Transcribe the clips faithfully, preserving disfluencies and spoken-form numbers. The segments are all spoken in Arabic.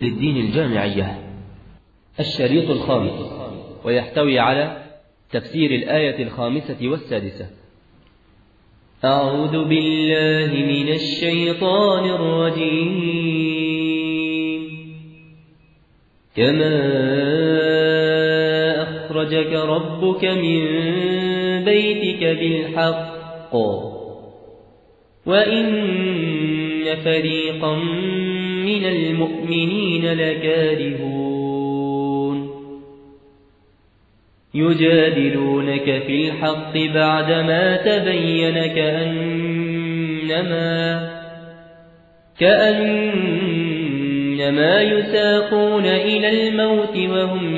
للدين الجامعية الشريط الخامس، ويحتوي على تفسير الآية الخامسة والسادسة. أعوذ بالله من الشيطان الرجيم. كما أخرجك ربك من بيتك بالحق وإن فريقا من المؤمنين لكارهون يجادلونك في الحق بعدما تبين كأنما كأنما يساقون إلى الموت وهم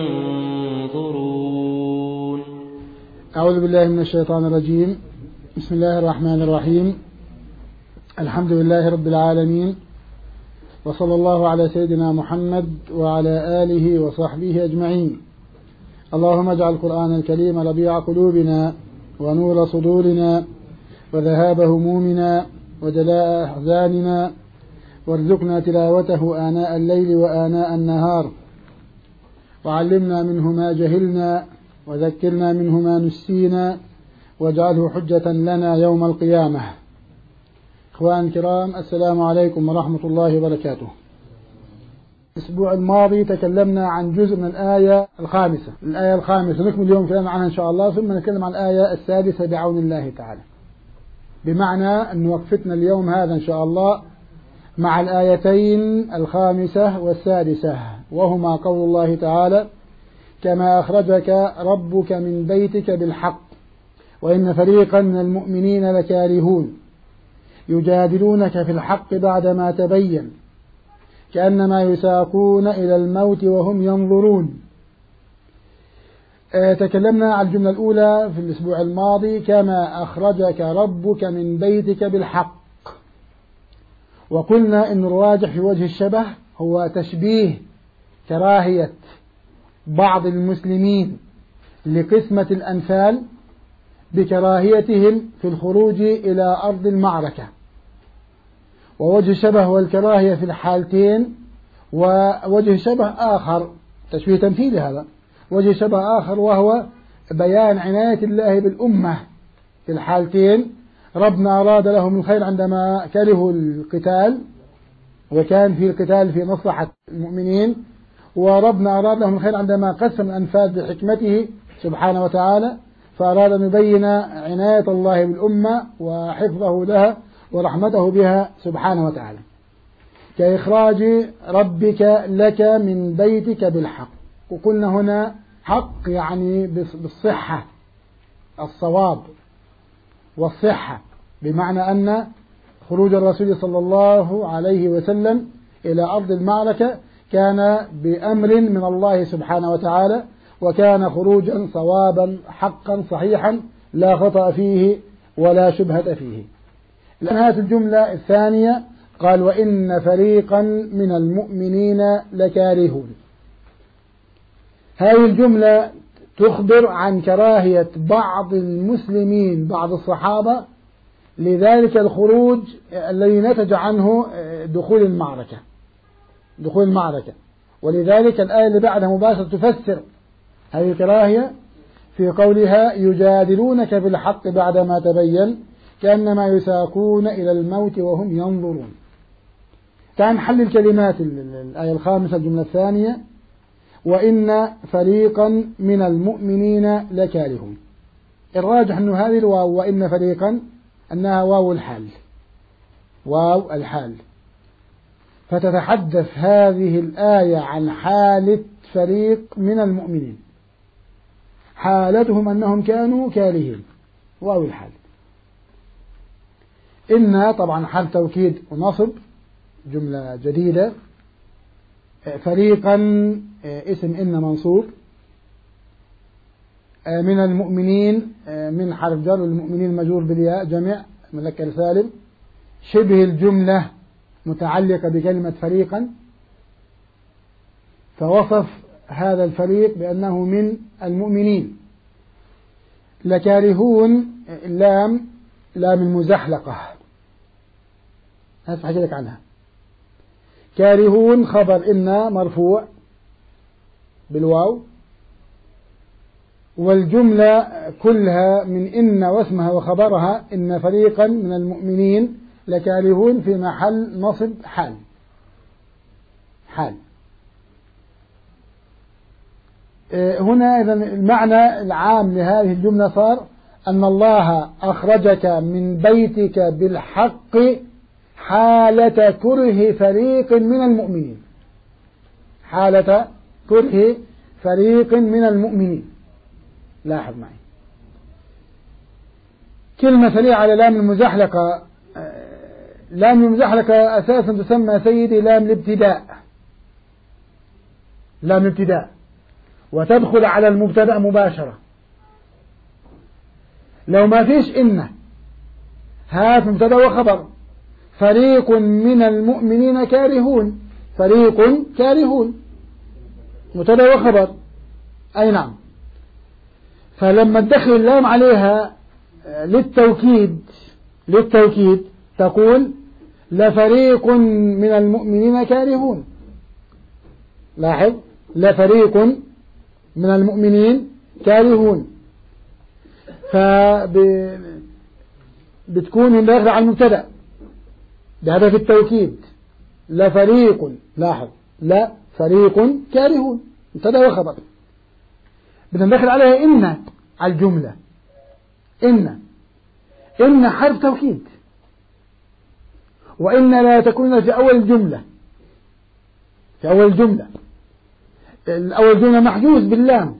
ينظرون. أعوذ بالله من الشيطان الرجيم. بسم الله الرحمن الرحيم. الحمد لله رب العالمين، وصلى الله على سيدنا محمد وعلى آله وصحبه أجمعين. اللهم اجعل القرآن الكريم ربيع قلوبنا ونور صدورنا وذهاب همومنا وجلاء أحزاننا، وارزقنا تلاوته آناء الليل وآناء النهار، وعلمنا منه ما جهلنا وذكرنا منه ما نسينا، واجعله حجة لنا يوم القيامة. إخوان الكرام، السلام عليكم ورحمة الله وبركاته. الأسبوع الماضي تكلمنا عن جزء من الآية الخامسة الآية الخامسة نكمل اليوم كلام عنها إن شاء الله، ثم نتكلم عن الآية السادسة بعون الله تعالى. بمعنى أن وقفتنا اليوم هذا إن شاء الله مع الآيتين الخامسة والسادسة، وهما قول الله تعالى: كما أخرجك ربك من بيتك بالحق وإن فريقا من المؤمنين لكارهون يجادلونك في الحق بعدما تبين كأنما يساقون إلى الموت وهم ينظرون. اه تكلمنا عن الجملة الأولى في الأسبوع الماضي: كما أخرجك ربك من بيتك بالحق، وقلنا إن الراجح في وجه الشبه هو تشبيه كراهية بعض المسلمين لقسمة الأنفال بكراهيتهم في الخروج إلى أرض المعركة، ووجه الشبه والكراهية في الحالتين. ووجه شبه آخر تشبيه تمثيلي، هذا وجه شبه آخر وهو بيان عناية الله بالأمة في الحالتين. ربنا أراد لهم الخير عندما كرهوا القتال، وكان في القتال في مصلحة المؤمنين، وربنا أراد لهم الخير عندما قسم الأنفال بحكمته سبحانه وتعالى، فأراد أن يبين عناية الله بالأمة وحفظه لها ورحمته بها سبحانه وتعالى. كإخراج ربك لك من بيتك بالحق، وقلنا هنا حق يعني بالصحة، الصواب والصحة، بمعنى أن خروج الرسول صلى الله عليه وسلم إلى أرض المعركة كان بأمر من الله سبحانه وتعالى، وكان خروجا صوابا حقا صحيحا لا خطأ فيه ولا شبهة فيه. لأن هذه الجملة الثانية قال: وإن فريقا من المؤمنين لكارهون. هذه الجملة تخبر عن كراهية بعض المسلمين، بعض الصحابة، لذلك الخروج الذي نتج عنه دخول المعركة دخول المعركة ولذلك الآية اللي بعدها مباشرة تفسر هذه الكراهية في قولها: يجادلونك بالحق بعدما تبين كأنما يساقون إلى الموت وهم ينظرون. كان حل الكلمات الآية الخامسة الجملة الثانية: وإن فريقا من المؤمنين لكارهون. الراجح أن هذه الواو وإن فريقا أنها واو الحال واو الحال فتتحدث هذه الآية عن حالة فريق من المؤمنين، حالتهم أنهم كانوا كارهين، واو الحال. إن طبعا حال توكيد ونصب، جملة جديدة. فريقا اسم إن منصوب. من المؤمنين من حرف جر، المؤمنين مجرور بالياء جمع مذكر سالم. شبه الجملة متعلقة بكلمة فريقا، فوصف هذا الفريق بأنه من المؤمنين. لكارهون اللام لام المزحلقة، هذا حكي لك عنها. كارهون خبر إن مرفوع بالواو، والجملة كلها من إن واسمها وخبرها إن فريقا من المؤمنين لكارهون في محل نصب حال حال. هنا إذن المعنى العام لهذه الجملة صار أن الله أخرجك من بيتك بالحق حالة كره فريق من المؤمنين، حالة كره فريق من المؤمنين. لاحظ معي كلمة سريعة على لام المزحلقة. لام المزحلقة أساسا تسمى سيدي لام الابتداء، لام الابتداء، وتدخل على المبتدأ مباشرة. لو ما فيش إن هات مبتدأ وخبر، فريق من المؤمنين كارهون، فريق كارهون مبتدأ وخبر، أي نعم. فلما تدخل اللام عليها للتوكيد للتوكيد تقول لفريق من المؤمنين كارهون. لاحظ، لفريق من المؤمنين كارهون، فبتكون داخلة على المبتدأ بهدف التوكيد. لفريق، لاحظ، لا فريق كارهون مبتدأ وخبر، بندخل عليها إن على الجملة. إن إن حرف توكيد، وإن لا تكون في أول الجملة، في أول الجملة الأول الجملة محجوز باللام،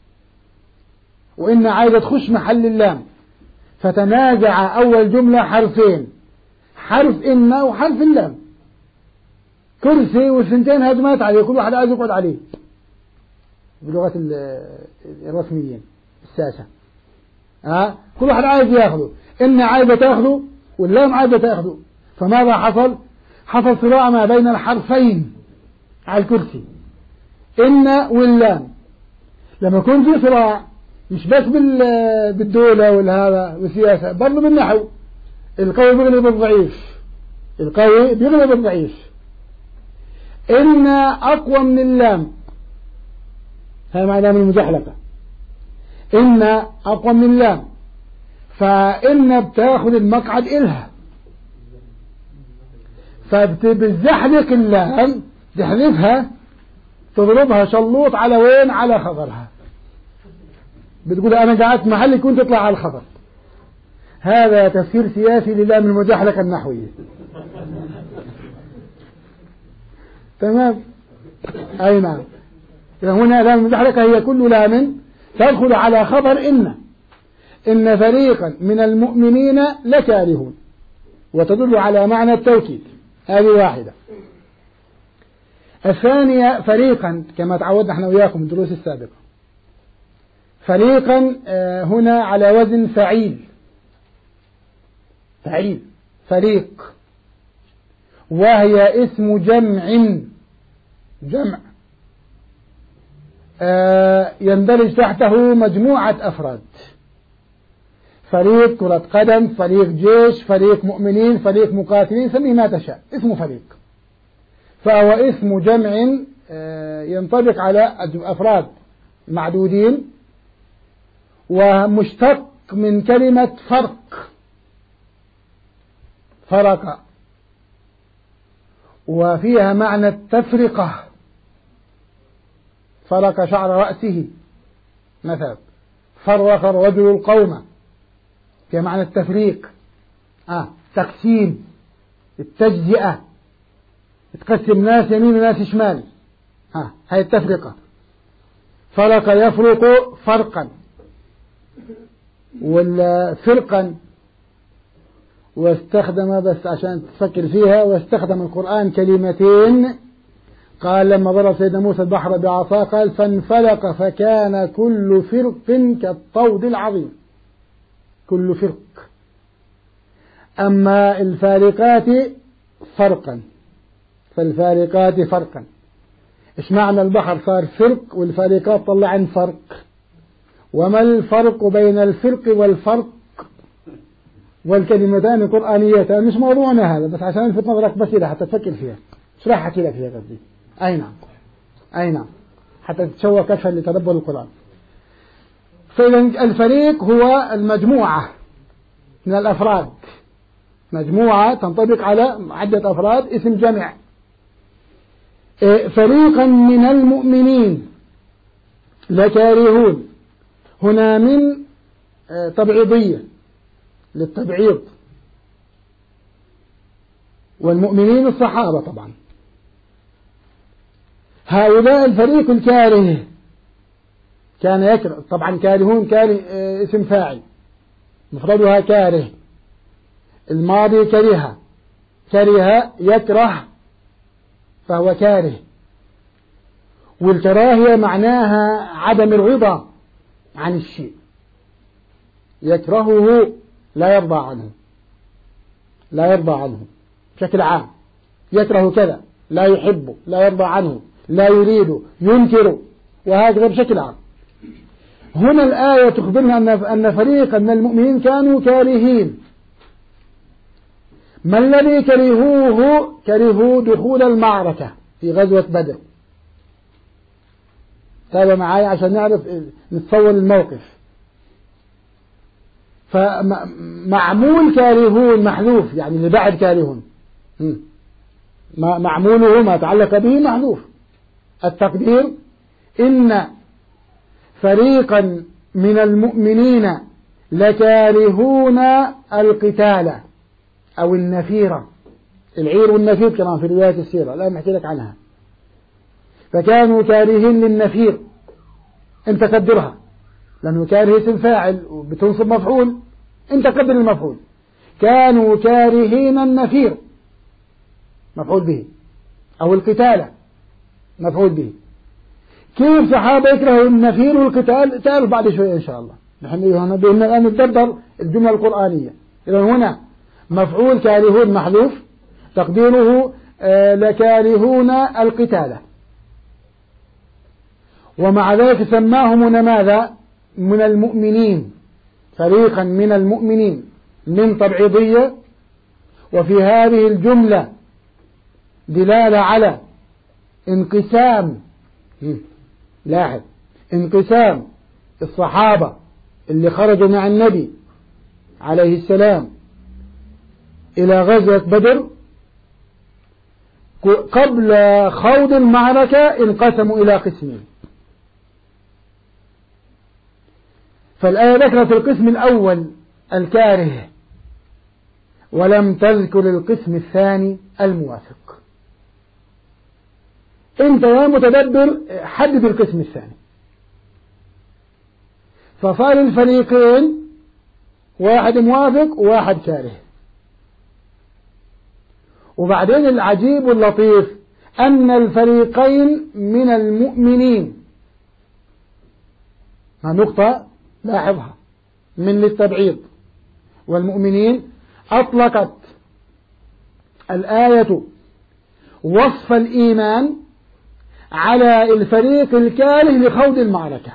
وإن عايزة تخش محل اللام، فتنازع أول جملة حرفين، حرف إن وحرف اللام. كرسي والثنتين هجمات عليه، كل واحد عايز يقعد عليه بلغة الرسميين الساسة. أه؟ كل واحد عايز ياخده، إن عايزة تاخده واللام عايزة تاخده. فماذا حصل؟ حصل صراع ما بين الحرفين على الكرسي، إن واللام. لما يكون في صراع مش بس بالدولة والهذا والسياسة، برضه بالنحو، القوي بيغلب الضعيف، القوي بيغلب الضعيف. إن أقوى من اللام، هذا معنى من المزحلقة، إن أقوى من اللام، فإن بتاخذ المقعد إلها، فبتزحلق اللام، تحذفها، تضربها شلوط على وين؟ على خبرها. بتقول أنا قعدت محلك وانت تطلع على الخبر. هذا تفسير سياسي للام المزحلقة النحوية. تمام؟ أي نعم. هنا لام المزحلقة هي كل لام تدخل على خبر إن إن فريقا من المؤمنين لكارهون، وتدل على معنى التوكيد. هذه واحدة. الثانية فريقا، كما تعودنا احنا وياكم في الدروس السابقة، فريقا هنا على وزن فعيل، فعيل، فريق، وهي اسم جمع، جمع يندرج تحته مجموعة أفراد، فريق كرة قدم، فريق جيش، فريق مؤمنين، فريق مقاتلين، سميه ما تشاء، اسمه فريق. فهو اسم جمع ينطبق على أفراد معدودين، ومشتق من كلمة فرق، فرق، وفيها معنى التفرقة، فرق شعر رأسه مثلا، فرق الرجل القوم، فيها معنى التفريق، آه تقسيم، التجزئة، تقسم ناس يمين وناس شمال، ها هاي التفرقة. فرق يفرق فرقا، ولا فرقا، واستخدم، بس عشان تفكر فيها، واستخدم القرآن كلمتين. قال لما ضرب سيدنا موسى البحر بعصاه قال فانفلق فكان كل فرق كالطود العظيم، كل فرق. أما الفارقات فرقا، فالفارقات فرقا. إيش معنى البحر صار فرق والفارقات طلع عن فرق؟ وما الفرق بين الفرق والفرق؟ والكلمتان قرآنيتان، مش موضوعنا هذا، بس عشان نلفت نظرك بس إذا حتى تفكر فيها اشرحها كده في قصدي. أي نعم أي نعم حتى تتشوق كشفا لتدبر القرآن. فإذا الفريق هو المجموعة من الأفراد، مجموعة تنطبق على عدة أفراد، اسم جمع. فريقا من المؤمنين لكارهون، هنا من تبعيضية للتبعيض، والمؤمنين الصحابة طبعا. هؤلاء الفريق الكاره كان يكره، طبعا كارهون كاره اسم فاعل مفردها كاره، الماضي كره، كره يكره فهو كاره، والكراهية معناها عدم الرضا عن الشيء، يكرهه لا يرضى عنه، لا يرضى عنه بشكل عام، يكره كذا، لا يحبه، لا يرضى عنه، لا يريده، ينكره، وهكذا بشكل عام. هنا الآية تخبرنا أن أن فريقا من المؤمنين كانوا كارهين. ما الذي كرهوه؟ كرهوا دخول المعركة في غزوة بدر. تابع معايا عشان نعرف نتصور الموقف. فمعمول كارهون محذوف، يعني اللي بعد كارهون معموله ما تعلق به محذوف. التقدير إن فريقا من المؤمنين لكارهون القتال أو النفيرة، العير والنفير كمان في رواية السيرة لا نحكي لك عنها. فكانوا كارهين للنفير، انت قدرها لأنه كاره اسم فاعل وبتنصب مفعول، انت قدر المفعول. كانوا كارهين النفير مفعول به، أو القتال مفعول به. كيف صحابة يكرهوا النفير والقتال تعرف بعد شوية إن شاء الله. نحن هنا بأن الآن نتدبر الجملة القرآنية. إذا هنا مفعول كارهون محذوف، تقديره آه لكارهون القتال، ومع ذلك سماهم هنا ماذا؟ من المؤمنين، فريقا من المؤمنين، من تبعيضية. وفي هذه الجملة دلالة على انقسام، لاحظ انقسام الصحابة اللي خرجوا مع النبي عليه السلام إلى غزوة بدر. قبل خوض المعركة انقسموا إلى قسمين. فالآية ذكرت القسم الأول الكاره، ولم تذكر القسم الثاني الموافق. انت يا متدبر حدد القسم الثاني. فصار الفريقين واحد موافق وواحد كاره. وبعدين العجيب واللطيف أن الفريقين من المؤمنين، نقطة لاحظها من للتبعيض، والمؤمنين أطلقت الآية وصف الإيمان على الفريق الكاره لخوض المعركة.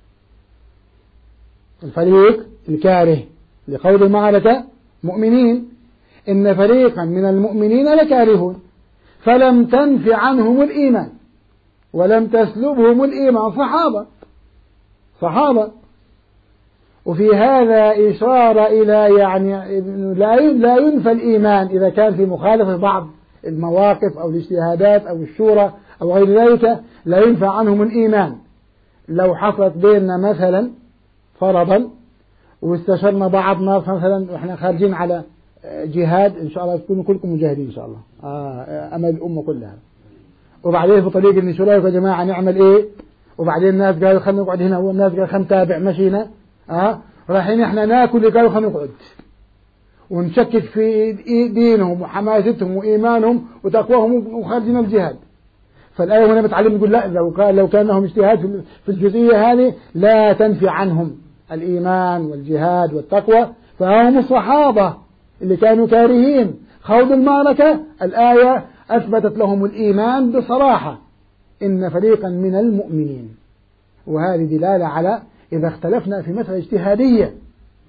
الفريق الكاره لخوض المعركة مؤمنين، إن فريقا من المؤمنين لكارهون، فلم تنف عنهم الإيمان ولم تسلبهم الإيمان. صحابة صحابة وفي هذا إشارة إلى يعني لا ينفى الإيمان إذا كان في مخالفة بعض المواقف أو الاجتهادات أو الشورى أو غير ذلك، لا ينفى عنهم الإيمان. لو حصلت بيننا مثلا فرضا واستشرنا بعضنا مثلا وإحنا خارجين على جهاد، إن شاء الله تكونوا كلكم مجاهدين إن شاء الله، آه أمل الأمة كلها. وبعدين في طريق إن شو رأيكم يا جماعة نعمل إيه؟ وبعدين الناس قالوا خلينا نقعد هنا، والناس قالوا خلينا نتابع مشينا، آه رايحين إحنا ناكل، قالوا خلينا نقعد ونشكك في دينهم وحماستهم وإيمانهم وتقواهم وخارجين الجهاد. فالآية هنا بتعلم يقول لا، لو كان لو كان لهم اجتهاد في الجزئية هذه لا تنفي عنهم الإيمان والجهاد والتقوى. فهم الصحابة اللي كانوا كارهين خوض المعركة، الآية أثبتت لهم الإيمان بصراحة، إن فريقا من المؤمنين. وهذه دلالة على إذا اختلفنا في مسألة اجتهادية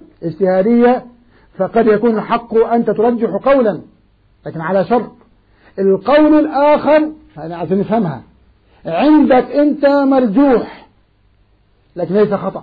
اجتهادية فقد يكون الحق أنت ترجح قولا، لكن على شرط القول الآخر هذا عشان نفهمها، عندك أنت مرجوح لكن ليس خطأ،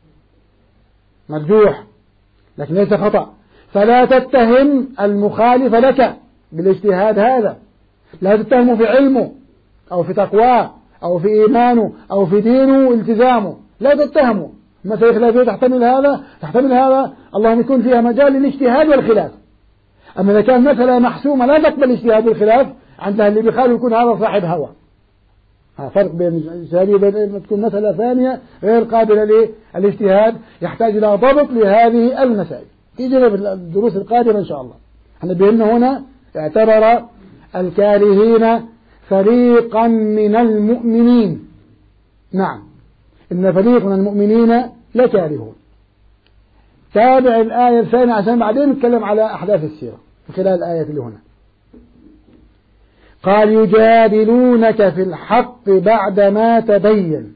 مرجوح لكن ليس خطأ، فلا تتهم المخالف لك بالاجتهاد هذا، لا تتهمه في علمه أو في تقواه أو في إيمانه أو في دينه والتزامه، لا تتهمه. مسألة خلافية تحتمل هذا تحتمل هذا، اللهم يكون فيها مجال للاجتهاد والخلاف. أما إذا كان مسألة محسومة لا تقبل الاجتهاد والخلاف، عندها اللي بيخالف يكون هذا صاحب هوى. فرق بين الاجتهاد وبين تكون مسألة ثانية غير قابلة للاجتهاد، يحتاج إلى ضبط لهذه المسائل. تيجي في الدروس القادمة إن شاء الله. احنا بأن هنا اعتبر الكارهين فريقا من المؤمنين. نعم، إن فريق من المؤمنين لكارهون. تابع الآية الثانية عشان بعدين نتكلم على أحداث السيرة من خلال الآية اللي هنا. قال يجادلونك في الحق بعدما تبين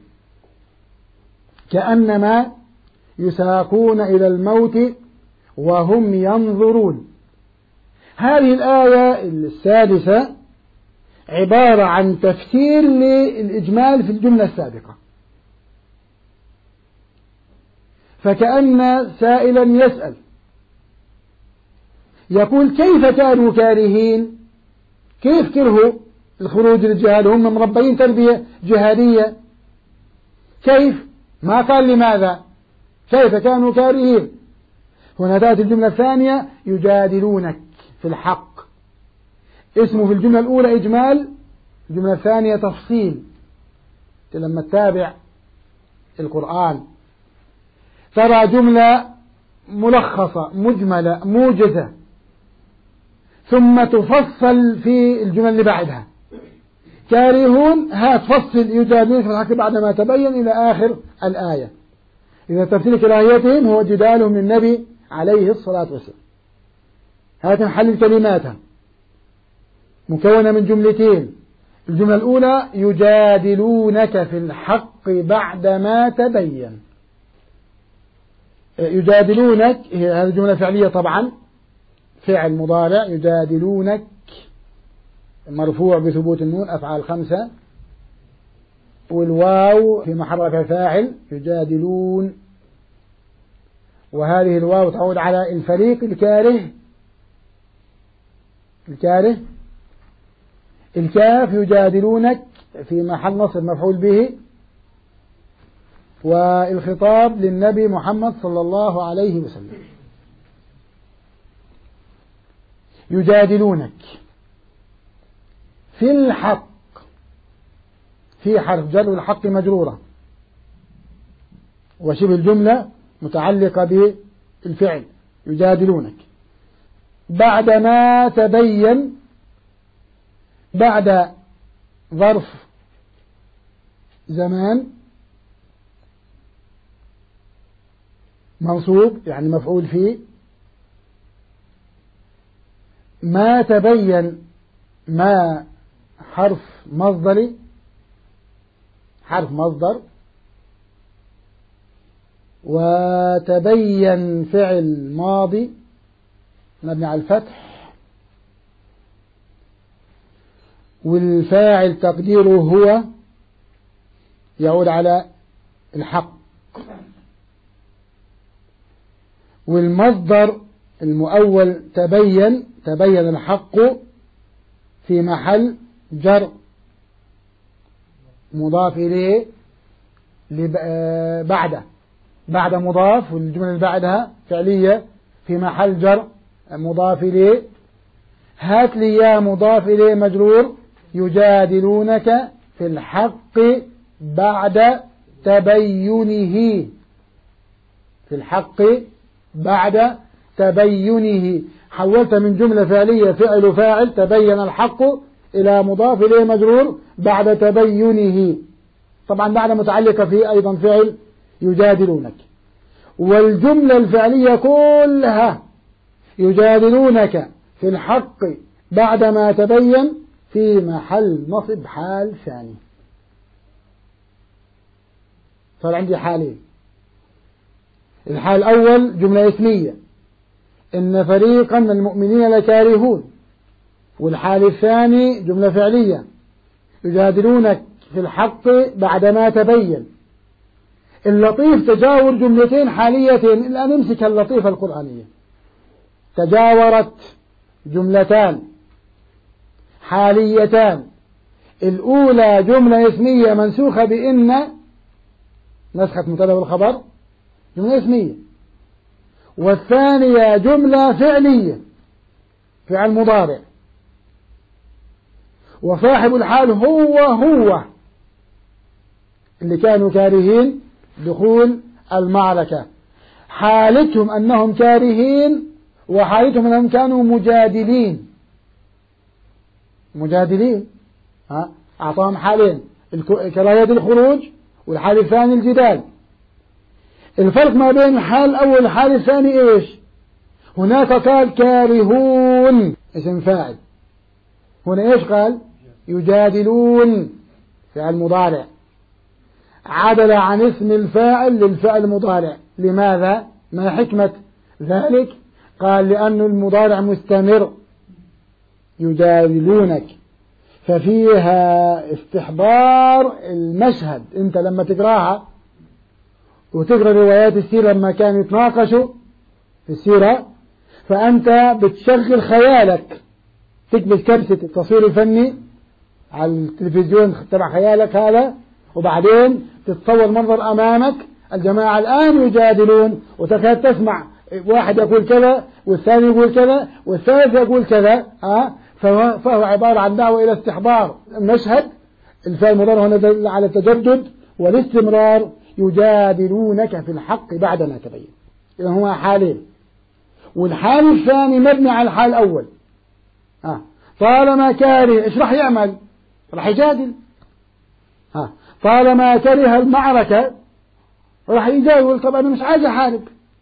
كأنما يساقون إلى الموت وهم ينظرون. هذه الآية السادسة عبارة عن تفسير للإجمال في الجملة السابقة. فكأن سائلا يسأل يقول كيف كانوا كارهين؟ كيف كرهوا الخروج للجهاد هم مربيين تربية جهادية؟ كيف؟ ما قال لماذا؟ كيف كانوا كارهين؟ هنا تأتي الجملة الثانية يجادلونك في الحق، اسمه في الجملة الأولى إجمال، الجملة الثانية تفصيل. لما تتابع القرآن ترى جملة ملخصة مجملة موجزة ثم تفصل في الجمل اللي بعدها. كارهون ها تفصل يجادلون في الحق بعدما تبين إلى آخر الآية. إذا تفسير كراهيتهم هو جدالهم للنبي عليه الصلاة والسلام. هذا محل كلماتها مكونة من جملتين. الجملة الأولى يجادلونك في الحق بعدما تبين. يجادلونك هذه الجملة فعلية طبعا، فعل مضارع يجادلونك مرفوع بثبوت النون أفعال خمسة، والواو في محل رفع فاعل يجادلون، وهذه الواو تعود على الفريق الكاره الكاره الكاف يجادلونك في محل نصب مفعول به، والخطاب للنبي محمد صلى الله عليه وسلم. يجادلونك في الحق، في حرف جر والحق مجرورة، وشبه الجملة متعلقة بالفعل يجادلونك بعدما تبين، بعد ظرف زمان منصوب يعني مفعول فيه، ما تبين ما حرف مصدري حرف مصدر، وتبين فعل ماضي مبني على الفتح، والفاعل تقديره هو يعود على الحق، والمصدر المؤول تبين تبين الحق في محل جر مضاف إليه بعده بعد مضاف، والجملة اللي بعدها فعلية في محل جر مضاف إليه. هات لي يا مضاف إليه مجرور يجادلونك في الحق بعد تبينه، في الحق بعد تبينه. حولت من جملة فعلية فعل فاعل تبين الحق إلى مضاف إليه مجرور بعد تبينه. طبعا بعد متعلقة فيه أيضا فعل يجادلونك، والجملة الفعلية كلها يجادلونك في الحق بعدما تبين في محل نصب حال ثاني. صار عندي حالين. الحال الأول جملة اسمية إن فريقا من المؤمنين لكارهون، والحال الثاني جملة فعلية، يجادلونك في الحق بعدما تبين. اللطيف تجاور جملتين حاليتين، الآن نمسك اللطيفة القرآنية. تجاورت جملتان حاليتان، الأولى جملة اسمية منسوخة بإن، نسخة مبتدأ والخبر، جملة اسمية، والثانية جملة فعلية فعل مضارع، وصاحب الحال هو هو اللي كانوا كارهين دخول المعركة. حالتهم أنهم كارهين، وحالتهم أنهم كانوا مجادلين. مجادلين ها أعطاهم حالين، كراهية الخروج، والحال الثاني الجدال. الفرق ما بين الحال الأول والحال الثاني إيش؟ هناك قال كارهون اسم فاعل، هنا إيش قال؟ يجادلون فعل مضارع، عدل عن اسم الفاعل للفعل المضارع. لماذا؟ ما حكمة ذلك؟ قال لأن المضارع مستمر، يجادلونك، ففيها استحضار المشهد. انت لما تقراها وتقرأ روايات السيرة لما كانوا يتناقشوا في السيرة، فأنت بتشغل خيالك، تكبس كبسة التصوير الفني على التلفزيون تبع خيالك هذا، وبعدين تتصور منظر أمامك، الجماعة الآن يجادلون، وتكاد تسمع واحد يقول كذا والثاني يقول كذا والثالث يقول كذا. ها فهو, فهو عبارة عن دعوة إلى استحضار المشهد. الفعل المضارع هنا دل على التجدد والاستمرار. يجادلونك في الحق بعدما تبين. إذا هو حالين، والحال الثاني مبني على الحال الأول. ها طالما كاره إيش راح يعمل؟ راح يجادل. ها طالما كره المعركة راح يجادل. طب أنا مش عايز أحارب.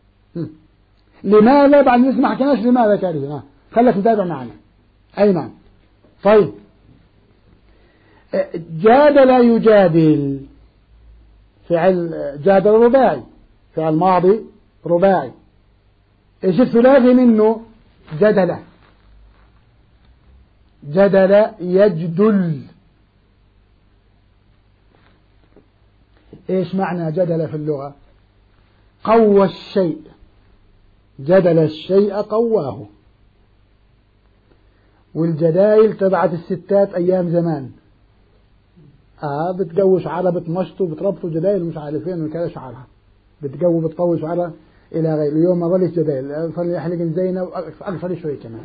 لماذا؟ بعد نسمع كناش لماذا كاره. ها خلك تتابع معنا. أي نعم. طيب جادل يجادل فعل جادل رباعي، فعل ماضي رباعي. ايش الثلاثي منه؟ جدل. جدل يجدل. ايش معنى جدل في اللغة؟ قوى الشيء، جدل الشيء قواه. والجدايل تبعت الستات ايام زمان، اه بتقوي شعرها، بتمشطوا بتربطوا جدايل مش عارفين وكذا شعرها، بتقوي بتطوي شعرها الى غير. اليوم ما ظلش جدايل، صار يحلق زينه واقصر شوي كمان.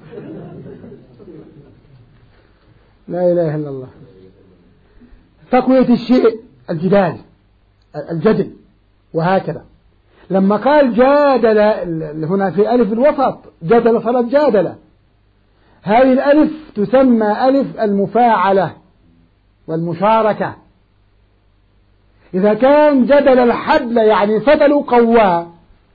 لا اله الا الله. تقوية الشيء الجدال، الجدل، وهكذا. لما قال جادل هنا في ألف الوسط، جدل صارت جادلة. هذه الألف تسمى ألف المفاعلة والمشاركة. إذا كان جدل الحبل يعني فتلوا قواه،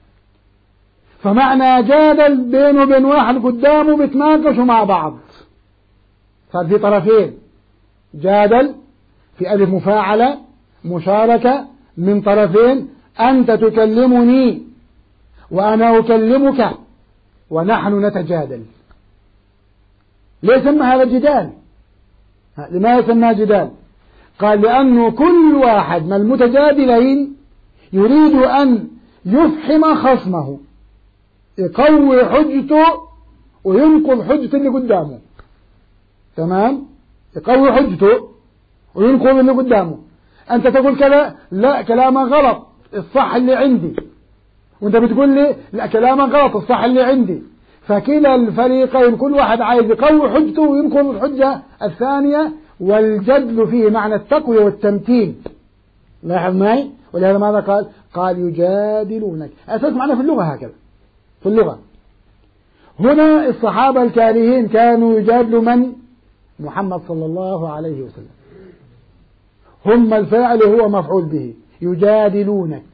فمعنى جادل بينه وبين واحد قدامه بيتناقشوا مع بعض، صار في طرفين. جادل في ألف مفاعلة مشاركة من طرفين، أنت تكلمني وأنا أكلمك ونحن نتجادل. ليه سمى هذا جدال؟ لماذا سماه جدال؟ قال لأنه كل واحد من المتجادلين يريد أن يفحم خصمه، يقوي حجته وينقض حجة اللي قدامه. تمام؟ يقوي حجته وينقض اللي قدامه. أنت تقول كذا، لا كلامك غلط، الصح اللي عندي، وأنت بتقول لي لا كلامك غلط، الصح اللي عندي. فكلا الفريقين كل واحد عايز يقوي حجته وينقض الحجة الثانية، والجدل فيه معنى التقوية والتمثيل. لاحظ معي؟ ولهذا ماذا قال؟ قال يجادلونك. أساس معنى في اللغة هكذا، في اللغة. هنا الصحابة الكارهين كانوا يجادلوا من؟ محمد صلى الله عليه وسلم. هم الفاعل وهو مفعول به، يجادلونك.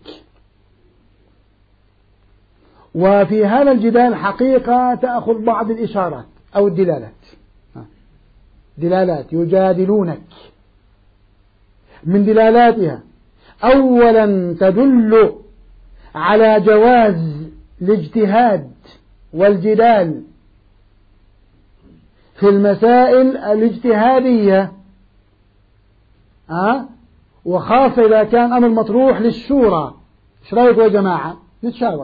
وفي هذا الجدال حقيقة تأخذ بعض الإشارات أو الدلالات. دلالات يجادلونك، من دلالاتها أولا تدل على جواز الاجتهاد والجدال في المسائل الاجتهادية، أه؟ وخاصة إذا كان أمر مطروح للشورى. إيش رأيكم يا جماعة؟ نتشاور.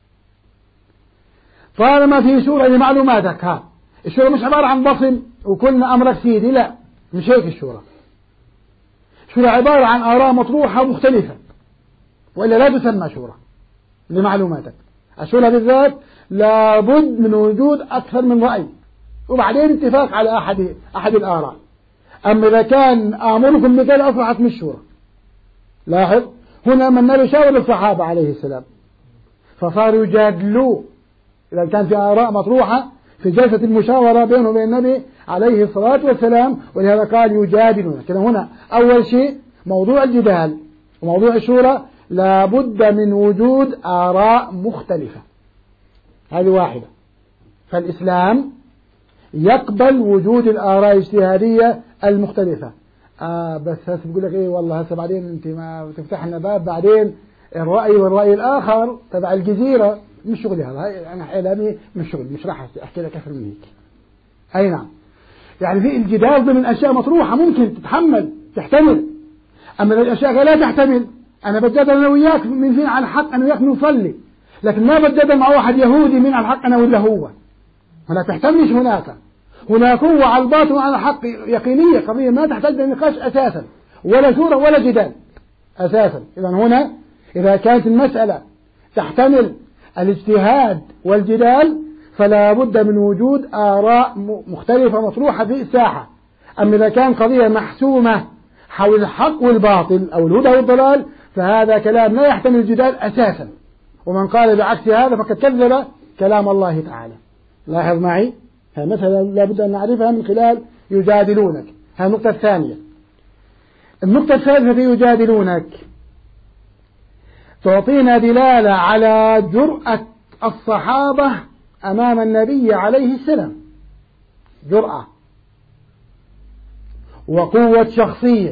طالما في شورى لمعلوماتك، ها الشورى مش عبارة عن بصم وكلنا أمرك سيدي، لا مش هيك الشورى. الشورى عبارة عن آراء مطروحة مختلفة، وإلا لا تسمى شورى لمعلوماتك. الشورى بالذات لابد من وجود أكثر من رأي وبعدين اتفاق على أحد أحد الآراء. أما إذا كان آمركم بكذا أصبحت مش شورى. لاحظ هنا من النبي شاور الصحابة عليه السلام فصاروا يجادلوا إذا كان في آراء مطروحة في جلسة المشاورة بينه وبين النبي عليه الصلاة والسلام، ولهذا قال يجادلون. كده هنا أول شيء موضوع الجدال وموضوع الشورى لابد من وجود آراء مختلفة، هذه واحدة. فالإسلام يقبل وجود الآراء الاجتهادية المختلفة. آه بس هسه بقول لك إيه والله هسه بعدين أنت ما تفتح لنا باب بعدين الرأي والرأي الآخر تبع الجزيرة، مش شغلي هذا، أنا إعلامي مش شغلي، مش راح أحكي لك أكثر من هيك. أي نعم، يعني في الجدال ضمن أشياء مطروحة ممكن تتحمل تحتمل، أما الأشياء لا تحتمل أنا بتجادل أنا وياك من فين على الحق أنا وياك نصلي، لكن ما بتجادل مع واحد يهودي من على الحق أنا ولا هو. هنا تحتملش، هناك هناك هو على الباطل وعلى الحق يقينية قضية ما تحتاج لنقاش أساسا ولا شورى ولا جدال أساسا. إذا هنا إذا كانت المسألة تحتمل الاجتهاد والجدال فلا بد من وجود آراء مختلفة مطروحة في الساحة. أما إذا كان قضية محسومة حول الحق والباطل أو الهدى والضلال فهذا كلام لا يحتمل الجدال أساسا، ومن قال بعكس هذا فقد كذب كلام الله تعالى. لاحظ معي مثلا لابد أن نعرفها من خلال يجادلونك. هذه النقطة الثانية. النقطة الثالثة في يجادلونك تعطينا دلالة على جرأة الصحابة أمام النبي عليه السلام، جرأة وقوة شخصية.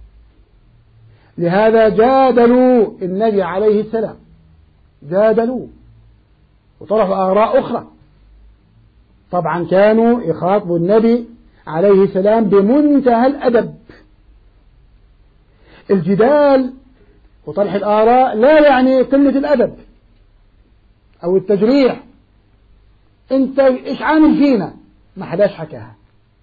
لهذا جادلوا النبي عليه السلام، جادلوا وطرحوا آراء أخرى. طبعا كانوا يخاطبوا النبي عليه السلام بمنتهى الأدب. الجدال وطرح الآراء لا يعني قلة الأدب أو التجريح. أنت إيش عامل فينا؟ ما حداش حكاها.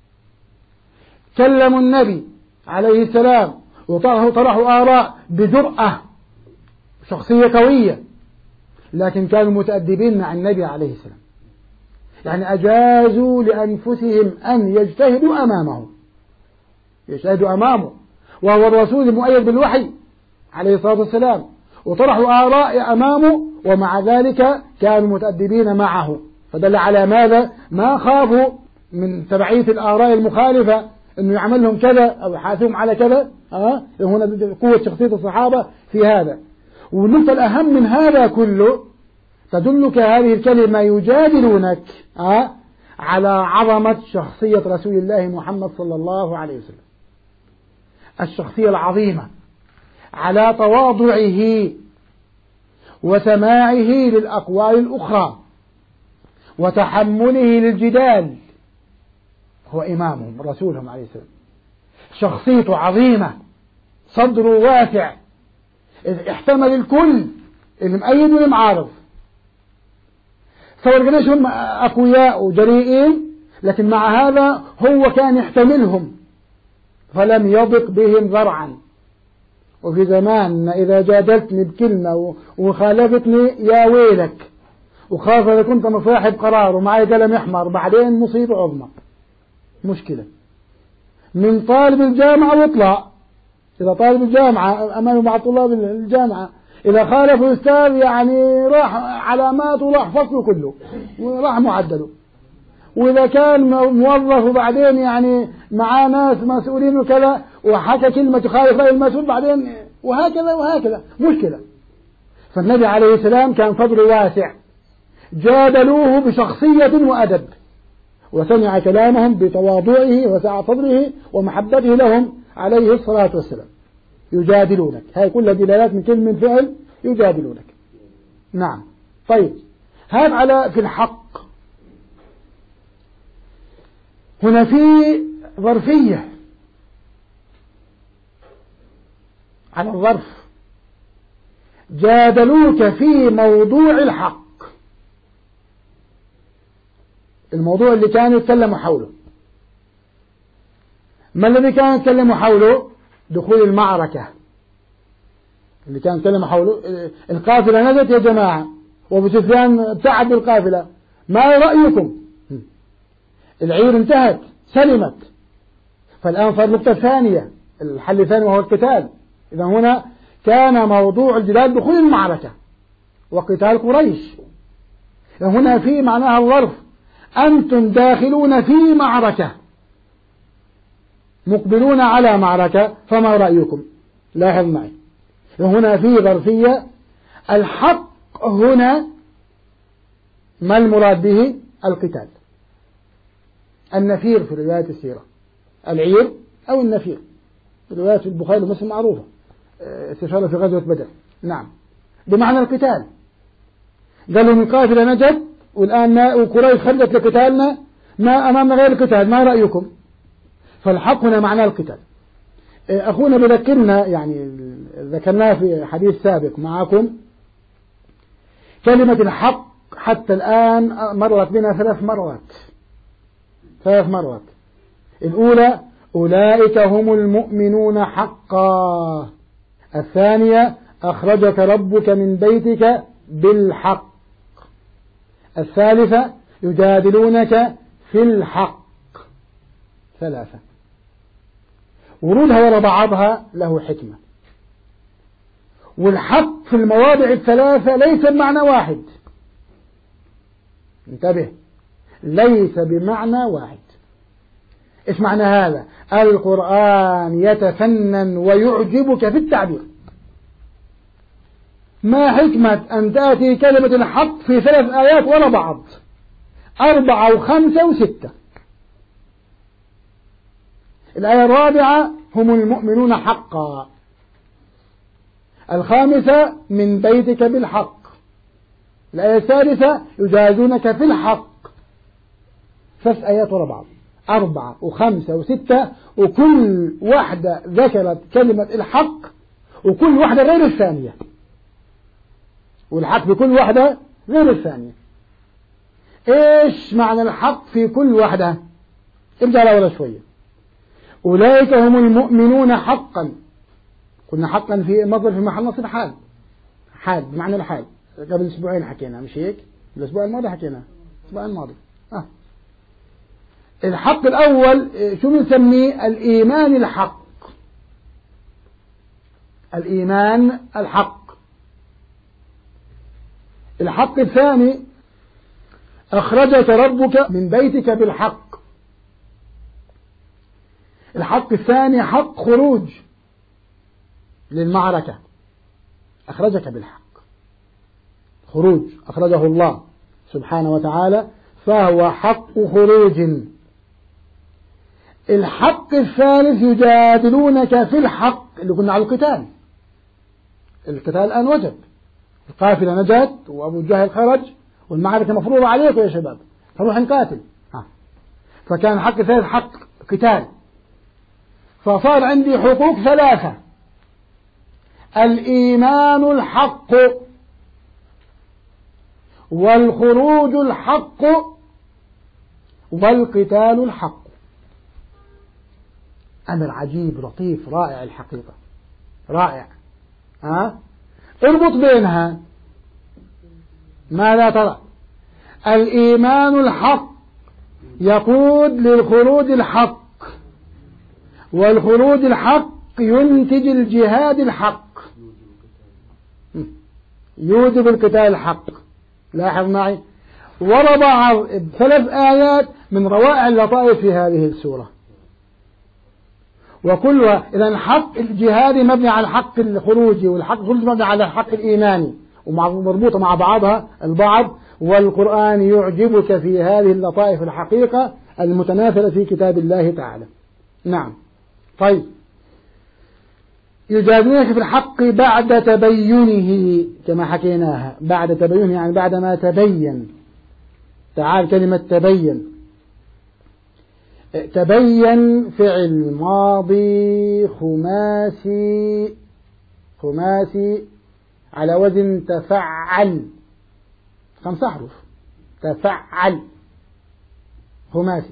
كلموا النبي عليه السلام وطرحوا طرحوا آراء بجرأة، شخصية قوية، لكن كانوا متأدبين مع النبي عليه السلام، يعني أجازوا لأنفسهم أن يجتهدوا أمامه، يجتهدوا أمامه وهو الرسول المؤيد بالوحي عليه الصلاة والسلام، وطرحوا آراء أمامه ومع ذلك كانوا متأدبين معه. فدل على ماذا؟ ما خافوا من تبعية الآراء المخالفة أنه يعمل لهم كذا أو يحاسبهم على كذا. أه؟ هنا قوة شخصية الصحابة في هذا. والنقطة الأهم من هذا كله تدلك هذه الكلمة يجادلونك أه؟ على عظمة شخصية رسول الله محمد صلى الله عليه وسلم، الشخصية العظيمة، على تواضعه وسماعه للأقوال الأخرى وتحمله للجدال. هو إمامهم رسولهم عليه السلام، شخصيته عظيمة، صدره واسع، احتمل الكل، المؤيد والمعارض. صور قديش هم أقوياء وجريئين، لكن مع هذا هو كان يحتملهم فلم يضق بهم ذرعا. وفي زمان إذا جادلتني بكلمة وخالفتني يا ويلك، وخاصة إذا كنت مصاحب قرار ومعي قلم أحمر بعدين مصيبة عظمى، مشكلة. من طالب الجامعة واطلع، إذا طالب الجامعة أمامه مع طلاب الجامعة إذا خالف الأستاذ يعني راح علامات وراح فصله كله وراح معدله. وإذا كان موظف وبعدين يعني معاه ناس مسؤولين وكذا وحكى كلمة تخالف رأي المسؤول بعدين وهكذا وهكذا، مشكلة. فالنبي عليه السلام كان فضله واسع، جادلوه بشخصية وأدب، وسمع كلامهم بتواضعه وسعة صدره ومحبته لهم عليه الصلاة والسلام. يجادلونك، هاي كلها دلالات من كلمة من فعل يجادلونك. نعم. طيب هذا على في الحق. هنا في ظرفية على الظرف. جادلوك في موضوع الحق، الموضوع اللي كانوا يتكلموا حوله. ما الذي كانوا يتكلموا حوله؟ دخول المعركة. اللي كانوا يتكلموا حوله القافلة نزلت يا جماعة وابو سفيان ابتعد بالقافلة، ما رأيكم؟ العير انتهت سلمت، فالآن صار نقطة ثانية، الحل الثاني وهو القتال. إذا هنا كان موضوع الجدال دخول المعركة وقتال قريش. هنا في معناها الظرف، أنتم داخلون في معركة، مقبلون على معركة، فما رأيكم؟ لاحظ معي، هنا في ظرفية. الحق هنا ما المراد به؟ القتال. النفير في رواية السيرة، العير أو النفير، رواية البخاري ومسلم معروفة، استشهاد في غزوة بدر. نعم، بمعنى القتال. قالوا من قافلة نجد والآن وقريش خرجت لقتالنا، ما أمامنا غير القتال، ما رأيكم؟ فالحق هنا معناه القتال. أخونا بذكرنا، يعني ذكرناه في حديث سابق معكم، كلمة الحق حتى الآن مرت بنا ثلاث مرات ثلاث مرات. الأولى أولئك هم المؤمنون حقا. الثانية أخرجك ربك من بيتك بالحق. الثالثة يجادلونك في الحق. ثلاثة. ورودها وراء بعضها له حكمة. والحق في المواضع الثلاثة ليس بمعنى واحد، انتبه، ليس بمعنى واحد. إيش معنى هذا؟ القرآن يتفنن ويعجبك في التعبير. ما حكمة أن تأتي كلمة الحق في ثلاث آيات وراء بعض، أربعة وخمسة وستة. الآية الرابعة هم المؤمنون حقا، الخامسة من بيتك بالحق، الآية الثالثة يجازونك في الحق. ثلاث آيات وراء بعض، أربعة وخمسة وستة، وكل واحدة ذكرت كلمة الحق، وكل واحدة غير الثانية، والحق بكل واحدة غير الثانية. إيش معنى الحق في كل واحدة؟ ارجع لأول شوية. أولئك هم المؤمنون حقا، كنا حقا في مصدر في محل نصب حال، حال بمعنى الحال. قبل أسبوعين حكينا، مش هيك؟ الأسبوع الماضي حكينا، الأسبوع الماضي. آه. الحق الأول شو بنسميه؟ الإيمان الحق. الإيمان الحق. الحق الثاني أخرجك ربك من بيتك بالحق. الحق الثاني حق خروج للمعركة، أخرجك بالحق، خروج أخرجه الله سبحانه وتعالى، فهو حق خروج. الحق الثالث يجادلونك في الحق، اللي قلنا على القتال. القتال الآن وجب، القافلة نجت وأبو جهل خرج والمعركة مفروضة عليكم يا شباب، فروح نقاتل. ها. فكان الحق الثالث حق قتال، فصار عندي حقوق ثلاثة: الإيمان الحق، والخروج الحق، والقتال الحق. أمر عجيب لطيف رائع الحقيقة، رائع. ها؟ اربط بينها، ماذا ترى؟ الإيمان الحق يقود للخروج الحق، والخروج الحق ينتج الجهاد الحق، يوجب القتال الحق. لاحظ معي، ورد بعض ثلاث آيات من روائع اللطائف في هذه السورة، وكلها إذا الحق الجهادي مبني على الحق الخروجي، والحق الخروجي مبني على الحق الإيماني، ومربوطة مع بعضها البعض. والقرآن يعجبك في هذه اللطائف الحقيقة المتناثرة في كتاب الله تعالى. نعم. طيب، يجادلونك في الحق بعد تبينه، كما حكيناها، بعد تبينه يعني بعد ما تبين. تعال كلمة تبين. تبين فعل ماضي خماسي خماسي على وزن تفعل، خمس أحرف، تفعل خماسي.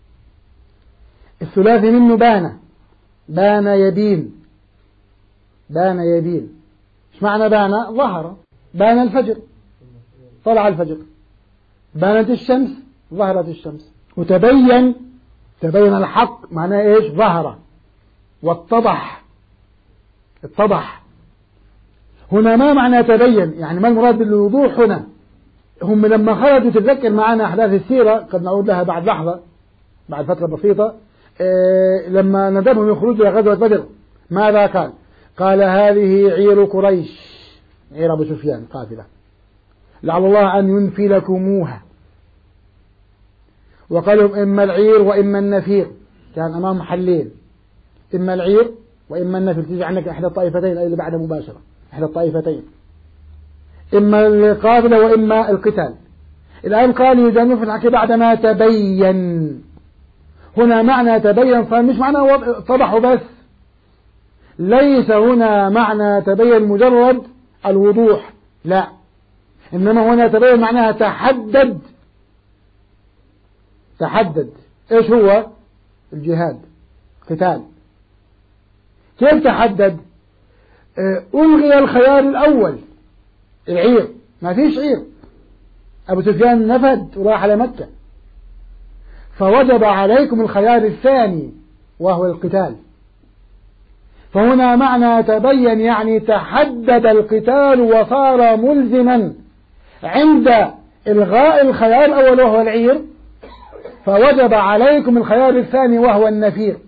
الثلاثي منه بان، بان يبين، بان يبين. ايش معنى بان؟ ظهر، بان الفجر، طلع الفجر، بانت الشمس، ظهرت الشمس. وتبين، تبين الحق معناه ايش؟ ظهر واتضح، اتضح. هنا ما معنى تبين؟ يعني ما المراد بالوضوح هنا؟ هم لما خرجوا، تتذكر معنا أحداث السيرة، قد نعود لها بعد لحظة، بعد فترة بسيطة، إيه لما ندبهم يخرجوا إلى غزوة بدر ماذا قال؟ قال هذه عير قريش، عير أبو سفيان قافلة، لعل الله أن ينفي لكموها. وقالوا إما العير وإما النفير، كان أمام حلين، إما العير وإما النفير، تجي عندك إحدى الطائفتين أي اللي بعد مباشرة، إحدى الطائفتين، إما القافلة وإما القتال. الآن قال يجانب في الحكي بعدما تبين. هنا معنى تبين فمش معنى اتضحوا بس، ليس هنا معنى تبين مجرد الوضوح، لا، إنما هنا تبين معناها تحدد، تحدد. إيش هو؟ الجهاد، قتال. كيف تحدد؟ ألغي الخيار الأول، العير، ما فيش عير، أبو سفيان نفد وراح على مكة، فوجب عليكم الخيار الثاني وهو القتال. فهنا معنى تبين يعني تحدد القتال وصار ملزما عند إلغاء الخيار الأول وهو العير، فوجب عليكم الخيار الثاني وهو النفير،